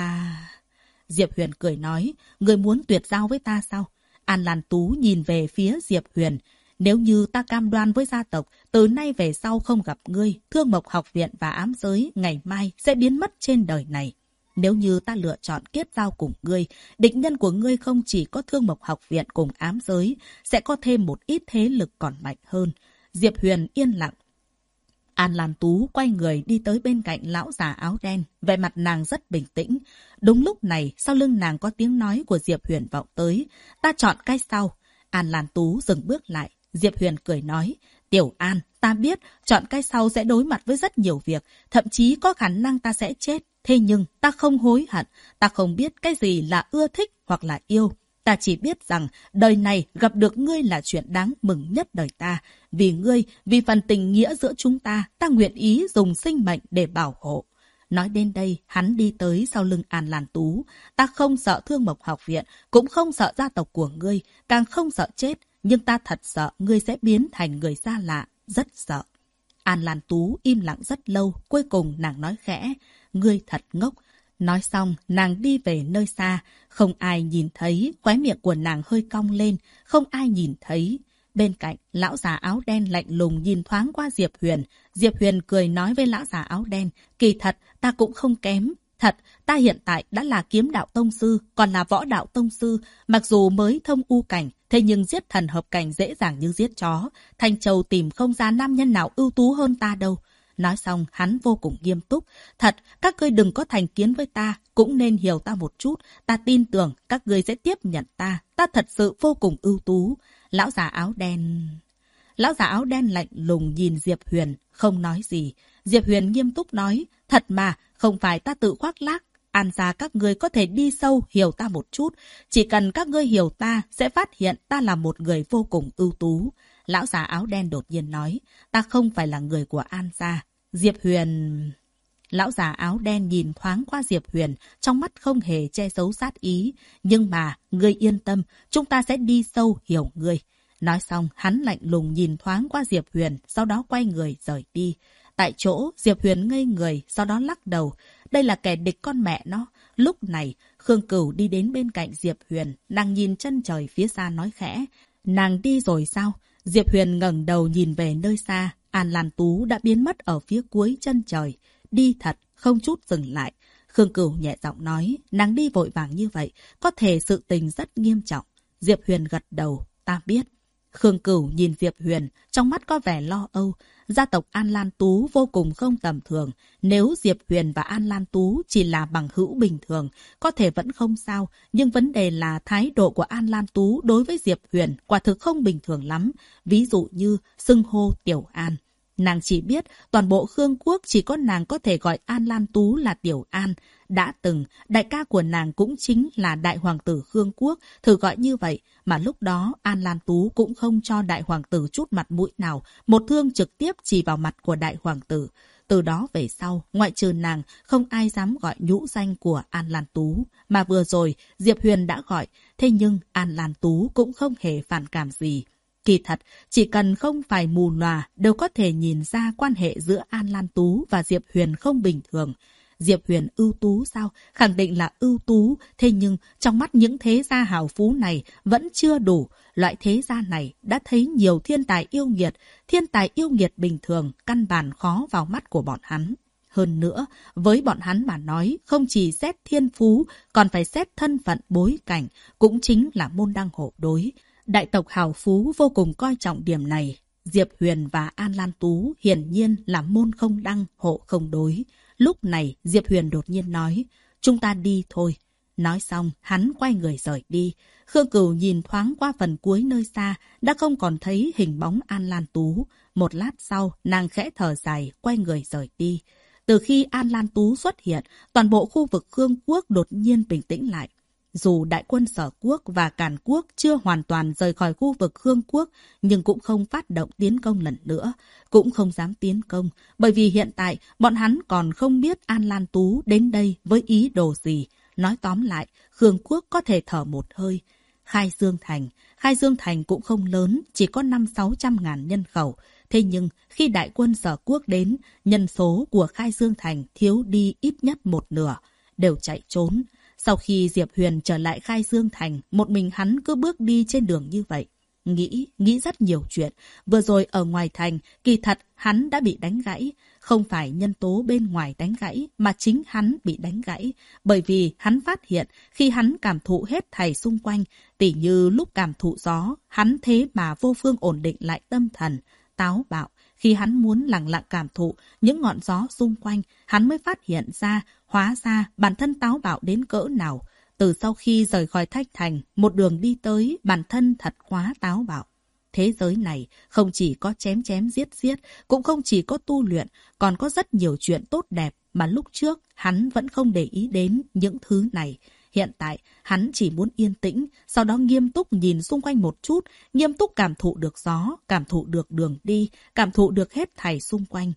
Diệp Huyền cười nói, người muốn tuyệt giao với ta sao? An Lan Tú nhìn về phía Diệp Huyền. Nếu như ta cam đoan với gia tộc, từ nay về sau không gặp ngươi, Thương Mộc học viện và ám giới ngày mai sẽ biến mất trên đời này. Nếu như ta lựa chọn kết giao cùng ngươi, địch nhân của ngươi không chỉ có Thương Mộc học viện cùng ám giới, sẽ có thêm một ít thế lực còn mạnh hơn. Diệp Huyền yên lặng. An Lan Tú quay người đi tới bên cạnh lão già áo đen, vẻ mặt nàng rất bình tĩnh. Đúng lúc này, sau lưng nàng có tiếng nói của Diệp Huyền vọng tới. Ta chọn cái sau. An Lan Tú dừng bước lại. Diệp Huyền cười nói, Tiểu An, ta biết chọn cái sau sẽ đối mặt với rất nhiều việc, thậm chí có khả năng ta sẽ chết. Thế nhưng ta không hối hận, ta không biết cái gì là ưa thích hoặc là yêu. Ta chỉ biết rằng đời này gặp được ngươi là chuyện đáng mừng nhất đời ta. Vì ngươi, vì phần tình nghĩa giữa chúng ta, ta nguyện ý dùng sinh mệnh để bảo hộ. Nói đến đây, hắn đi tới sau lưng An Lan Tú. Ta không sợ Thương Mộc học viện, cũng không sợ gia tộc của ngươi, càng không sợ chết. Nhưng ta thật sợ ngươi sẽ biến thành người xa lạ, rất sợ. An Lan Tú im lặng rất lâu, cuối cùng nàng nói khẽ, ngươi thật ngốc. Nói xong, nàng đi về nơi xa, không ai nhìn thấy, khóe miệng của nàng hơi cong lên, không ai nhìn thấy. Bên cạnh, lão già áo đen lạnh lùng nhìn thoáng qua Diệp Huyền. Diệp Huyền cười nói với lão già áo đen, kỳ thật, ta cũng không kém. Thật, ta hiện tại đã là kiếm đạo tông sư, còn là võ đạo tông sư. Mặc dù mới thông u cảnh, thế nhưng giết thần hợp cảnh dễ dàng như giết chó. Thanh Châu tìm không ra nam nhân nào ưu tú hơn ta đâu. Nói xong, hắn vô cùng nghiêm túc. Thật, các ngươi đừng có thành kiến với ta, cũng nên hiểu ta một chút. Ta tin tưởng các ngươi sẽ tiếp nhận ta. Ta thật sự vô cùng ưu tú. Lão già áo đen lạnh lùng nhìn Diệp Huyền, không nói gì. Diệp Huyền nghiêm túc nói, thật mà, không phải ta tự khoác lác. An gia các ngươi có thể đi sâu hiểu ta một chút. Chỉ cần các ngươi hiểu ta, sẽ phát hiện ta là một người vô cùng ưu tú. Lão già áo đen đột nhiên nói, ta không phải là người của An gia. Diệp Huyền... Lão già áo đen nhìn thoáng qua Diệp Huyền, trong mắt không hề che giấu sát ý. Nhưng mà, ngươi yên tâm, chúng ta sẽ đi sâu hiểu ngươi. Nói xong, hắn lạnh lùng nhìn thoáng qua Diệp Huyền, sau đó quay người rời đi. Tại chỗ, Diệp Huyền ngây người, sau đó lắc đầu. Đây là kẻ địch con mẹ nó. Lúc này, Khương Cửu đi đến bên cạnh Diệp Huyền, nàng nhìn chân trời phía xa nói khẽ. Nàng đi rồi sao? Diệp Huyền ngẩng đầu nhìn về nơi xa. An Lan Tú đã biến mất ở phía cuối chân trời. Đi thật, không chút dừng lại. Khương Cửu nhẹ giọng nói, nàng đi vội vàng như vậy, có thể sự tình rất nghiêm trọng. Diệp Huyền gật đầu, ta biết. Khương Cửu nhìn Diệp Huyền, trong mắt có vẻ lo âu. Gia tộc An Lan Tú vô cùng không tầm thường. Nếu Diệp Huyền và An Lan Tú chỉ là bằng hữu bình thường, có thể vẫn không sao. Nhưng vấn đề là thái độ của An Lan Tú đối với Diệp Huyền quả thực không bình thường lắm. Ví dụ như xưng hô Tiểu An. Nàng chỉ biết toàn bộ Khương Quốc chỉ có nàng có thể gọi An Lan Tú là Tiểu An. Đã từng, đại ca của nàng cũng chính là đại hoàng tử Khương Quốc, thử gọi như vậy, mà lúc đó An Lan Tú cũng không cho đại hoàng tử chút mặt mũi nào, một thương trực tiếp chỉ vào mặt của đại hoàng tử. Từ đó về sau, ngoại trừ nàng, không ai dám gọi nhũ danh của An Lan Tú. Mà vừa rồi, Diệp Huyền đã gọi, thế nhưng An Lan Tú cũng không hề phản cảm gì. Kỳ thật, chỉ cần không phải mù lòa, đều có thể nhìn ra quan hệ giữa An Lan Tú và Diệp Huyền không bình thường. Diệp Huyền ưu tú sao? Khẳng định là ưu tú, thế nhưng trong mắt những thế gia hào phú này vẫn chưa đủ. Loại thế gia này đã thấy nhiều thiên tài yêu nghiệt bình thường, căn bản khó vào mắt của bọn hắn. Hơn nữa, với bọn hắn mà nói, không chỉ xét thiên phú, còn phải xét thân phận bối cảnh, cũng chính là môn đăng hộ đối. Đại tộc hào phú vô cùng coi trọng điểm này. Diệp Huyền và An Lan Tú hiển nhiên là môn không đăng, hộ không đối. Lúc này, Diệp Huyền đột nhiên nói, chúng ta đi thôi. Nói xong, hắn quay người rời đi. Khương Cửu nhìn thoáng qua phần cuối nơi xa, đã không còn thấy hình bóng An Lan Tú. Một lát sau, nàng khẽ thở dài, quay người rời đi. Từ khi An Lan Tú xuất hiện, toàn bộ khu vực Khương Quốc đột nhiên bình tĩnh lại. Dù đại quân Sở Quốc và Càn Quốc chưa hoàn toàn rời khỏi khu vực Khương Quốc, nhưng cũng không phát động tiến công lần nữa, cũng không dám tiến công, bởi vì hiện tại bọn hắn còn không biết An Lan Tú đến đây với ý đồ gì. Nói tóm lại, Khương Quốc có thể thở một hơi. Khai Dương Thành cũng không lớn, chỉ có 500-600 ngàn nhân khẩu. Thế nhưng khi đại quân Sở Quốc đến, nhân số của Khai Dương Thành thiếu đi ít nhất một nửa, đều chạy trốn. Sau khi Diệp Huyền trở lại Khai Dương Thành, một mình hắn cứ bước đi trên đường như vậy. Nghĩ rất nhiều chuyện. Vừa rồi ở ngoài thành, kỳ thật hắn đã bị đánh gãy. Không phải nhân tố bên ngoài đánh gãy, mà chính hắn bị đánh gãy. Bởi vì hắn phát hiện, khi hắn cảm thụ hết thảy xung quanh, tỉ như lúc cảm thụ gió, hắn thế mà vô phương ổn định lại tâm thần, táo bạo. Khi hắn muốn lặng lặng cảm thụ những ngọn gió xung quanh, hắn mới phát hiện ra, hóa ra bản thân táo bạo đến cỡ nào. Từ sau khi rời khỏi Thách Thành, một đường đi tới, bản thân thật quá táo bạo. Thế giới này không chỉ có chém chém giết giết, cũng không chỉ có tu luyện, còn có rất nhiều chuyện tốt đẹp mà lúc trước hắn vẫn không để ý đến những thứ này. Hiện tại, hắn chỉ muốn yên tĩnh, sau đó nghiêm túc nhìn xung quanh một chút, nghiêm túc cảm thụ được gió, cảm thụ được đường đi, cảm thụ được hết thảy xung quanh.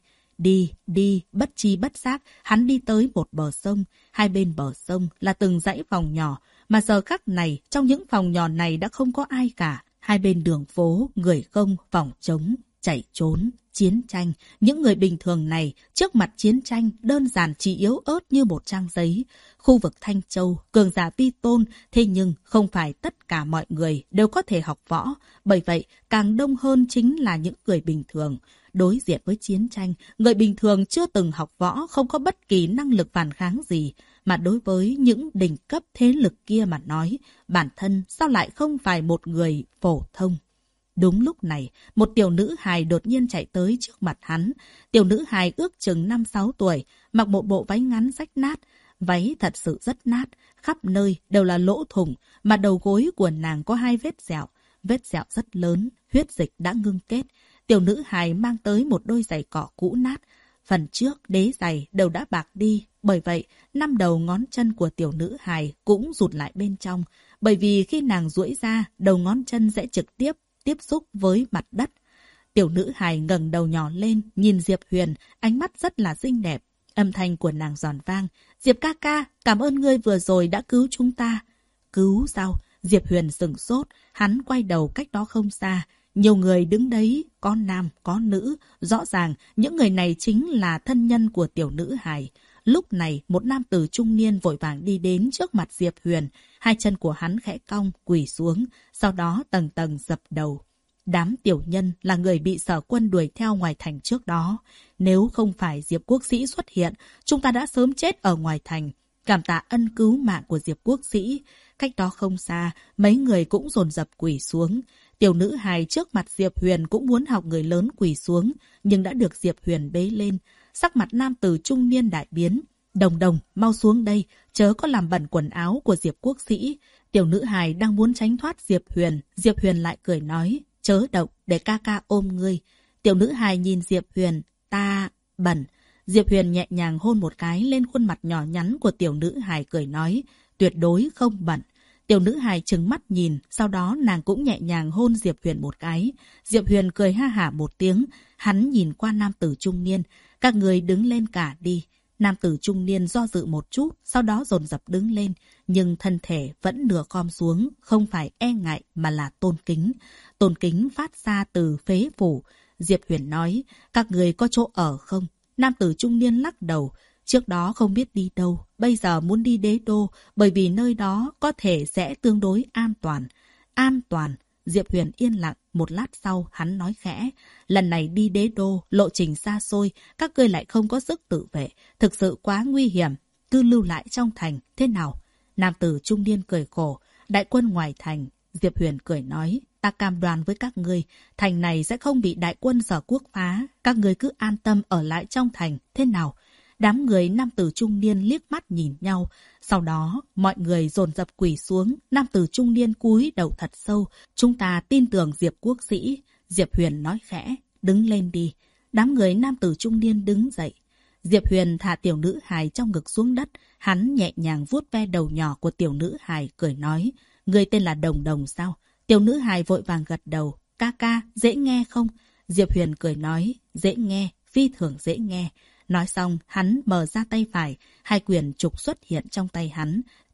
Đi, bất chi bất giác, hắn đi tới một bờ sông. Hai bên bờ sông là từng dãy phòng nhỏ, mà giờ khắc này, trong những phòng nhỏ này đã không có ai cả. Hai bên đường phố, người không, phòng trống, chạy trốn, chiến tranh. Những người bình thường này, trước mặt chiến tranh, đơn giản chỉ yếu ớt như một trang giấy. Khu vực Thanh Châu, cường giả vi tôn, thế nhưng không phải tất cả mọi người đều có thể học võ. Bởi vậy, càng đông hơn chính là những người bình thường. Đối diện với chiến tranh, người bình thường chưa từng học võ, không có bất kỳ năng lực phản kháng gì. Mà đối với những đỉnh cấp thế lực kia mà nói, bản thân sao lại không phải một người phổ thông. Đúng lúc này, một tiểu nữ hài đột nhiên chạy tới trước mặt hắn. Tiểu nữ hài ước chừng 5-6 tuổi, mặc một bộ váy ngắn rách nát. Váy thật sự rất nát, khắp nơi đều là lỗ thủng, mà đầu gối của nàng có 2 vết sẹo. Vết sẹo rất lớn, huyết dịch đã ngưng kết. Tiểu nữ hài mang tới một đôi giày cỏ cũ nát. Phần trước đế giày đều đã bạc đi, bởi vậy 5 đầu ngón chân của tiểu nữ hài cũng rụt lại bên trong. Bởi vì khi nàng duỗi ra, đầu ngón chân sẽ trực tiếp tiếp xúc với mặt đất. Tiểu nữ hài ngẩng đầu nhỏ lên, nhìn Diệp Huyền, ánh mắt rất là xinh đẹp. Âm thanh của nàng giòn vang. Diệp ca ca, cảm ơn ngươi vừa rồi đã cứu chúng ta. Cứu sao? Diệp Huyền sửng sốt, hắn quay đầu cách đó không xa. Nhiều người đứng đấy, có nam, có nữ. Rõ ràng, những người này chính là thân nhân của tiểu nữ hài. Lúc này, một nam tử trung niên vội vàng đi đến trước mặt Diệp Huyền. Hai chân của hắn khẽ cong, quỳ xuống, sau đó tầng tầng dập đầu. Đám tiểu nhân là người bị Sở Quân đuổi theo ngoài thành trước đó. Nếu không phải Diệp Quốc Sĩ xuất hiện, chúng ta đã sớm chết ở ngoài thành. Cảm tạ ân cứu mạng của Diệp Quốc Sĩ. Cách đó không xa, mấy người cũng dồn dập quỳ xuống. Tiểu nữ hài trước mặt Diệp Huyền cũng muốn học người lớn quỳ xuống, nhưng đã được Diệp Huyền bế lên. Sắc mặt nam tử trung niên đại biến. Đồng, mau xuống đây, chớ có làm bẩn quần áo của Diệp Quốc Sĩ. Tiểu nữ hài đang muốn tránh thoát Diệp Huyền lại cười nói, chớ động, để ca ca ôm ngươi. Tiểu nữ hài nhìn Diệp Huyền, ta bẩn. Diệp Huyền nhẹ nhàng hôn một cái lên khuôn mặt nhỏ nhắn của tiểu nữ hài cười nói, tuyệt đối không bẩn. Tiểu nữ hài trừng mắt nhìn, sau đó nàng cũng nhẹ nhàng hôn Diệp Huyền một cái. Diệp Huyền cười ha hả một tiếng, hắn nhìn qua nam tử trung niên, các người đứng lên cả đi. Nam tử trung niên do dự một chút, sau đó dồn dập đứng lên, nhưng thân thể vẫn nửa khom xuống, không phải e ngại mà là tôn kính. Tôn kính phát ra từ phế phủ. Diệp Huyền nói, các người có chỗ ở không? Nam tử trung niên lắc đầu, trước đó không biết đi đâu, bây giờ muốn đi Đế Đô, bởi vì nơi đó có thể sẽ tương đối an toàn. An toàn? Diệp Huyền yên lặng, một lát sau hắn nói khẽ, lần này đi Đế Đô, lộ trình xa xôi, các ngươi lại không có sức tự vệ, thực sự quá nguy hiểm, cứ lưu lại trong thành, thế nào? Nam tử trung niên cười khổ, đại quân ngoài thành. Diệp Huyền cười nói, ta cam đoan với các ngươi, thành này sẽ không bị đại quân Sở Quốc phá, các ngươi cứ an tâm ở lại trong thành, thế nào? Đám người nam tử trung niên liếc mắt nhìn nhau, sau đó mọi người dồn dập quỳ xuống, nam tử trung niên cúi đầu thật sâu, chúng ta tin tưởng Diệp Quốc Sĩ. Diệp Huyền nói khẽ, đứng lên đi. Đám người nam tử trung niên đứng dậy. Diệp Huyền thả tiểu nữ hài trong ngực xuống đất, hắn nhẹ nhàng vuốt ve đầu nhỏ của tiểu nữ hài, cười nói, người tên là Đồng sao? Tiểu nữ hài vội vàng gật đầu, ca ca, dễ nghe không? Diệp Huyền cười nói, dễ nghe, phi thường dễ nghe. Nói xong, hắn mở ra tay phải, hai quyền trục xuất hiện trong tay hắn.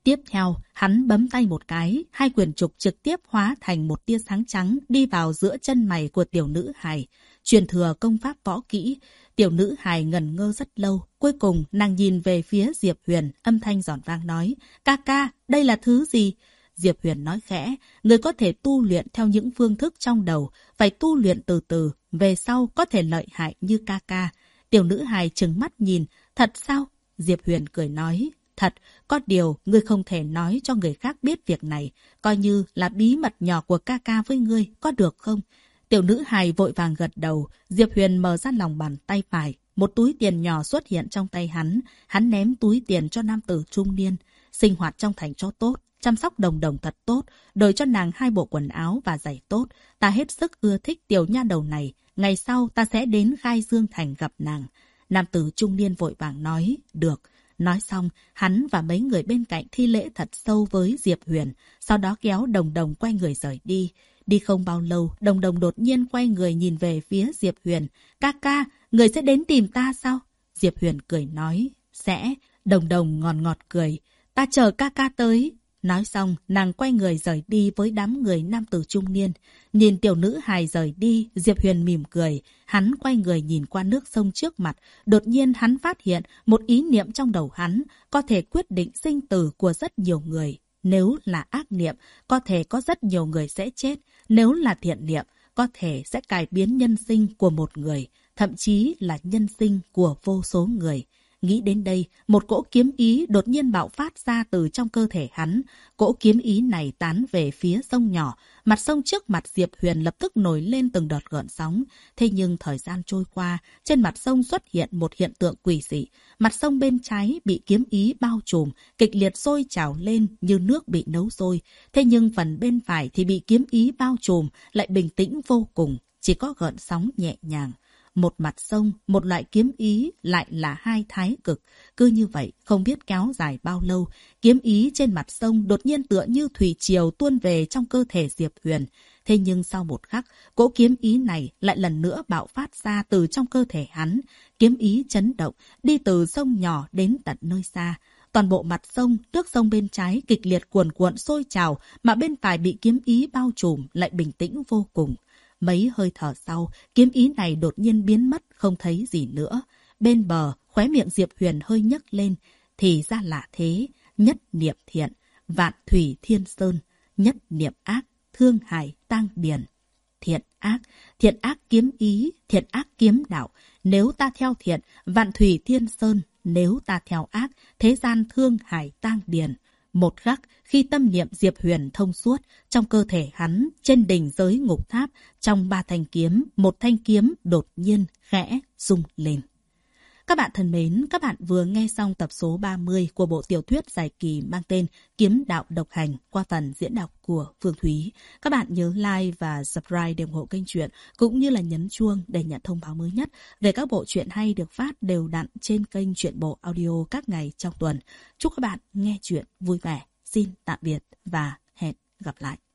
Tiếp theo, hắn bấm tay một cái, hai quyển trục trực tiếp hóa thành một tia sáng trắng đi vào giữa chân mày của tiểu nữ hài. Truyền thừa công pháp võ kỹ, tiểu nữ hài ngẩn ngơ rất lâu. Cuối cùng, nàng nhìn về phía Diệp Huyền, âm thanh giòn vang nói, ca ca, đây là thứ gì? Diệp Huyền nói khẽ, người có thể tu luyện theo những phương thức trong đầu, phải tu luyện từ từ, về sau có thể lợi hại như ca ca. Tiểu nữ hài trừng mắt nhìn, thật sao? Diệp Huyền cười nói, thật, có điều ngươi không thể nói cho người khác biết việc này, coi như là bí mật nhỏ của ca ca với ngươi, có được không? Tiểu nữ hài vội vàng gật đầu. Diệp Huyền mở ra lòng bàn tay phải, một túi tiền nhỏ xuất hiện trong tay hắn ném túi tiền cho nam tử trung niên. Sinh hoạt trong thành cho tốt, chăm sóc Đồng Đồng thật tốt, đổi cho nàng 2 bộ quần áo và giày tốt. Ta hết sức ưa thích tiểu nha đầu này, ngày sau ta sẽ đến Khai Dương Thành gặp nàng. Nam tử trung niên vội vàng nói, được. Nói xong, hắn và mấy người bên cạnh thi lễ thật sâu với Diệp Huyền, sau đó kéo Đồng Đồng quay người rời đi. Đi không bao lâu, Đồng Đồng đột nhiên quay người nhìn về phía Diệp Huyền. Ca ca, người sẽ đến tìm ta sao? Diệp Huyền cười nói, sẽ. Đồng Đồng ngọt ngọt cười, ta chờ ca ca tới. Nói xong, nàng quay người rời đi với đám người nam tử trung niên. Nhìn tiểu nữ hài rời đi, Diệp Huyền mỉm cười. Hắn quay người nhìn qua nước sông trước mặt. Đột nhiên hắn phát hiện một ý niệm trong đầu hắn có thể quyết định sinh tử của rất nhiều người. Nếu là ác niệm, có thể có rất nhiều người sẽ chết. Nếu là thiện niệm, có thể sẽ cải biến nhân sinh của một người, thậm chí là nhân sinh của vô số người. Nghĩ đến đây, một cỗ kiếm ý đột nhiên bạo phát ra từ trong cơ thể hắn. Cỗ kiếm ý này tán về phía sông nhỏ. Mặt sông trước mặt Diệp Huyền lập tức nổi lên từng đợt gợn sóng. Thế nhưng thời gian trôi qua, trên mặt sông xuất hiện một hiện tượng quỷ dị. Mặt sông bên trái bị kiếm ý bao trùm, kịch liệt sôi trào lên như nước bị nấu sôi. Thế nhưng phần bên phải thì bị kiếm ý bao trùm, lại bình tĩnh vô cùng, chỉ có gợn sóng nhẹ nhàng. Một mặt sông, một loại kiếm ý, lại là 2 thái cực. Cứ như vậy, không biết kéo dài bao lâu, kiếm ý trên mặt sông đột nhiên tựa như thủy triều tuôn về trong cơ thể Diệp Huyền. Thế nhưng sau một khắc, cỗ kiếm ý này lại lần nữa bạo phát ra từ trong cơ thể hắn. Kiếm ý chấn động, đi từ sông nhỏ đến tận nơi xa. Toàn bộ mặt sông, nước sông bên trái kịch liệt cuồn cuộn sôi trào, mà bên phải bị kiếm ý bao trùm lại bình tĩnh vô cùng. Mấy hơi thở sau, kiếm ý này đột nhiên biến mất, không thấy gì nữa. Bên bờ, khóe miệng Diệp Huyền hơi nhấc lên. Thì ra là thế, nhất niệm thiện, vạn thủy thiên sơn, nhất niệm ác, thương hải tang điền. Thiện ác kiếm ý, thiện ác kiếm đạo. Nếu ta theo thiện, vạn thủy thiên sơn. Nếu ta theo ác, thế gian thương hải tang điền. Một khắc, khi tâm niệm Diệp Huyền thông suốt, trong cơ thể hắn, trên đỉnh giới ngục tháp, trong 3 thanh kiếm, một thanh kiếm đột nhiên khẽ rung lên. Các bạn thân mến, các bạn vừa nghe xong tập số 30 của bộ tiểu thuyết dài kỳ mang tên Kiếm Đạo Độc Hành qua phần diễn đọc của Phương Thúy. Các bạn nhớ like và subscribe để ủng hộ kênh truyện, cũng như là nhấn chuông để nhận thông báo mới nhất về các bộ truyện hay được phát đều đặn trên kênh Truyện Bộ Audio các ngày trong tuần. Chúc các bạn nghe truyện vui vẻ. Xin tạm biệt và hẹn gặp lại.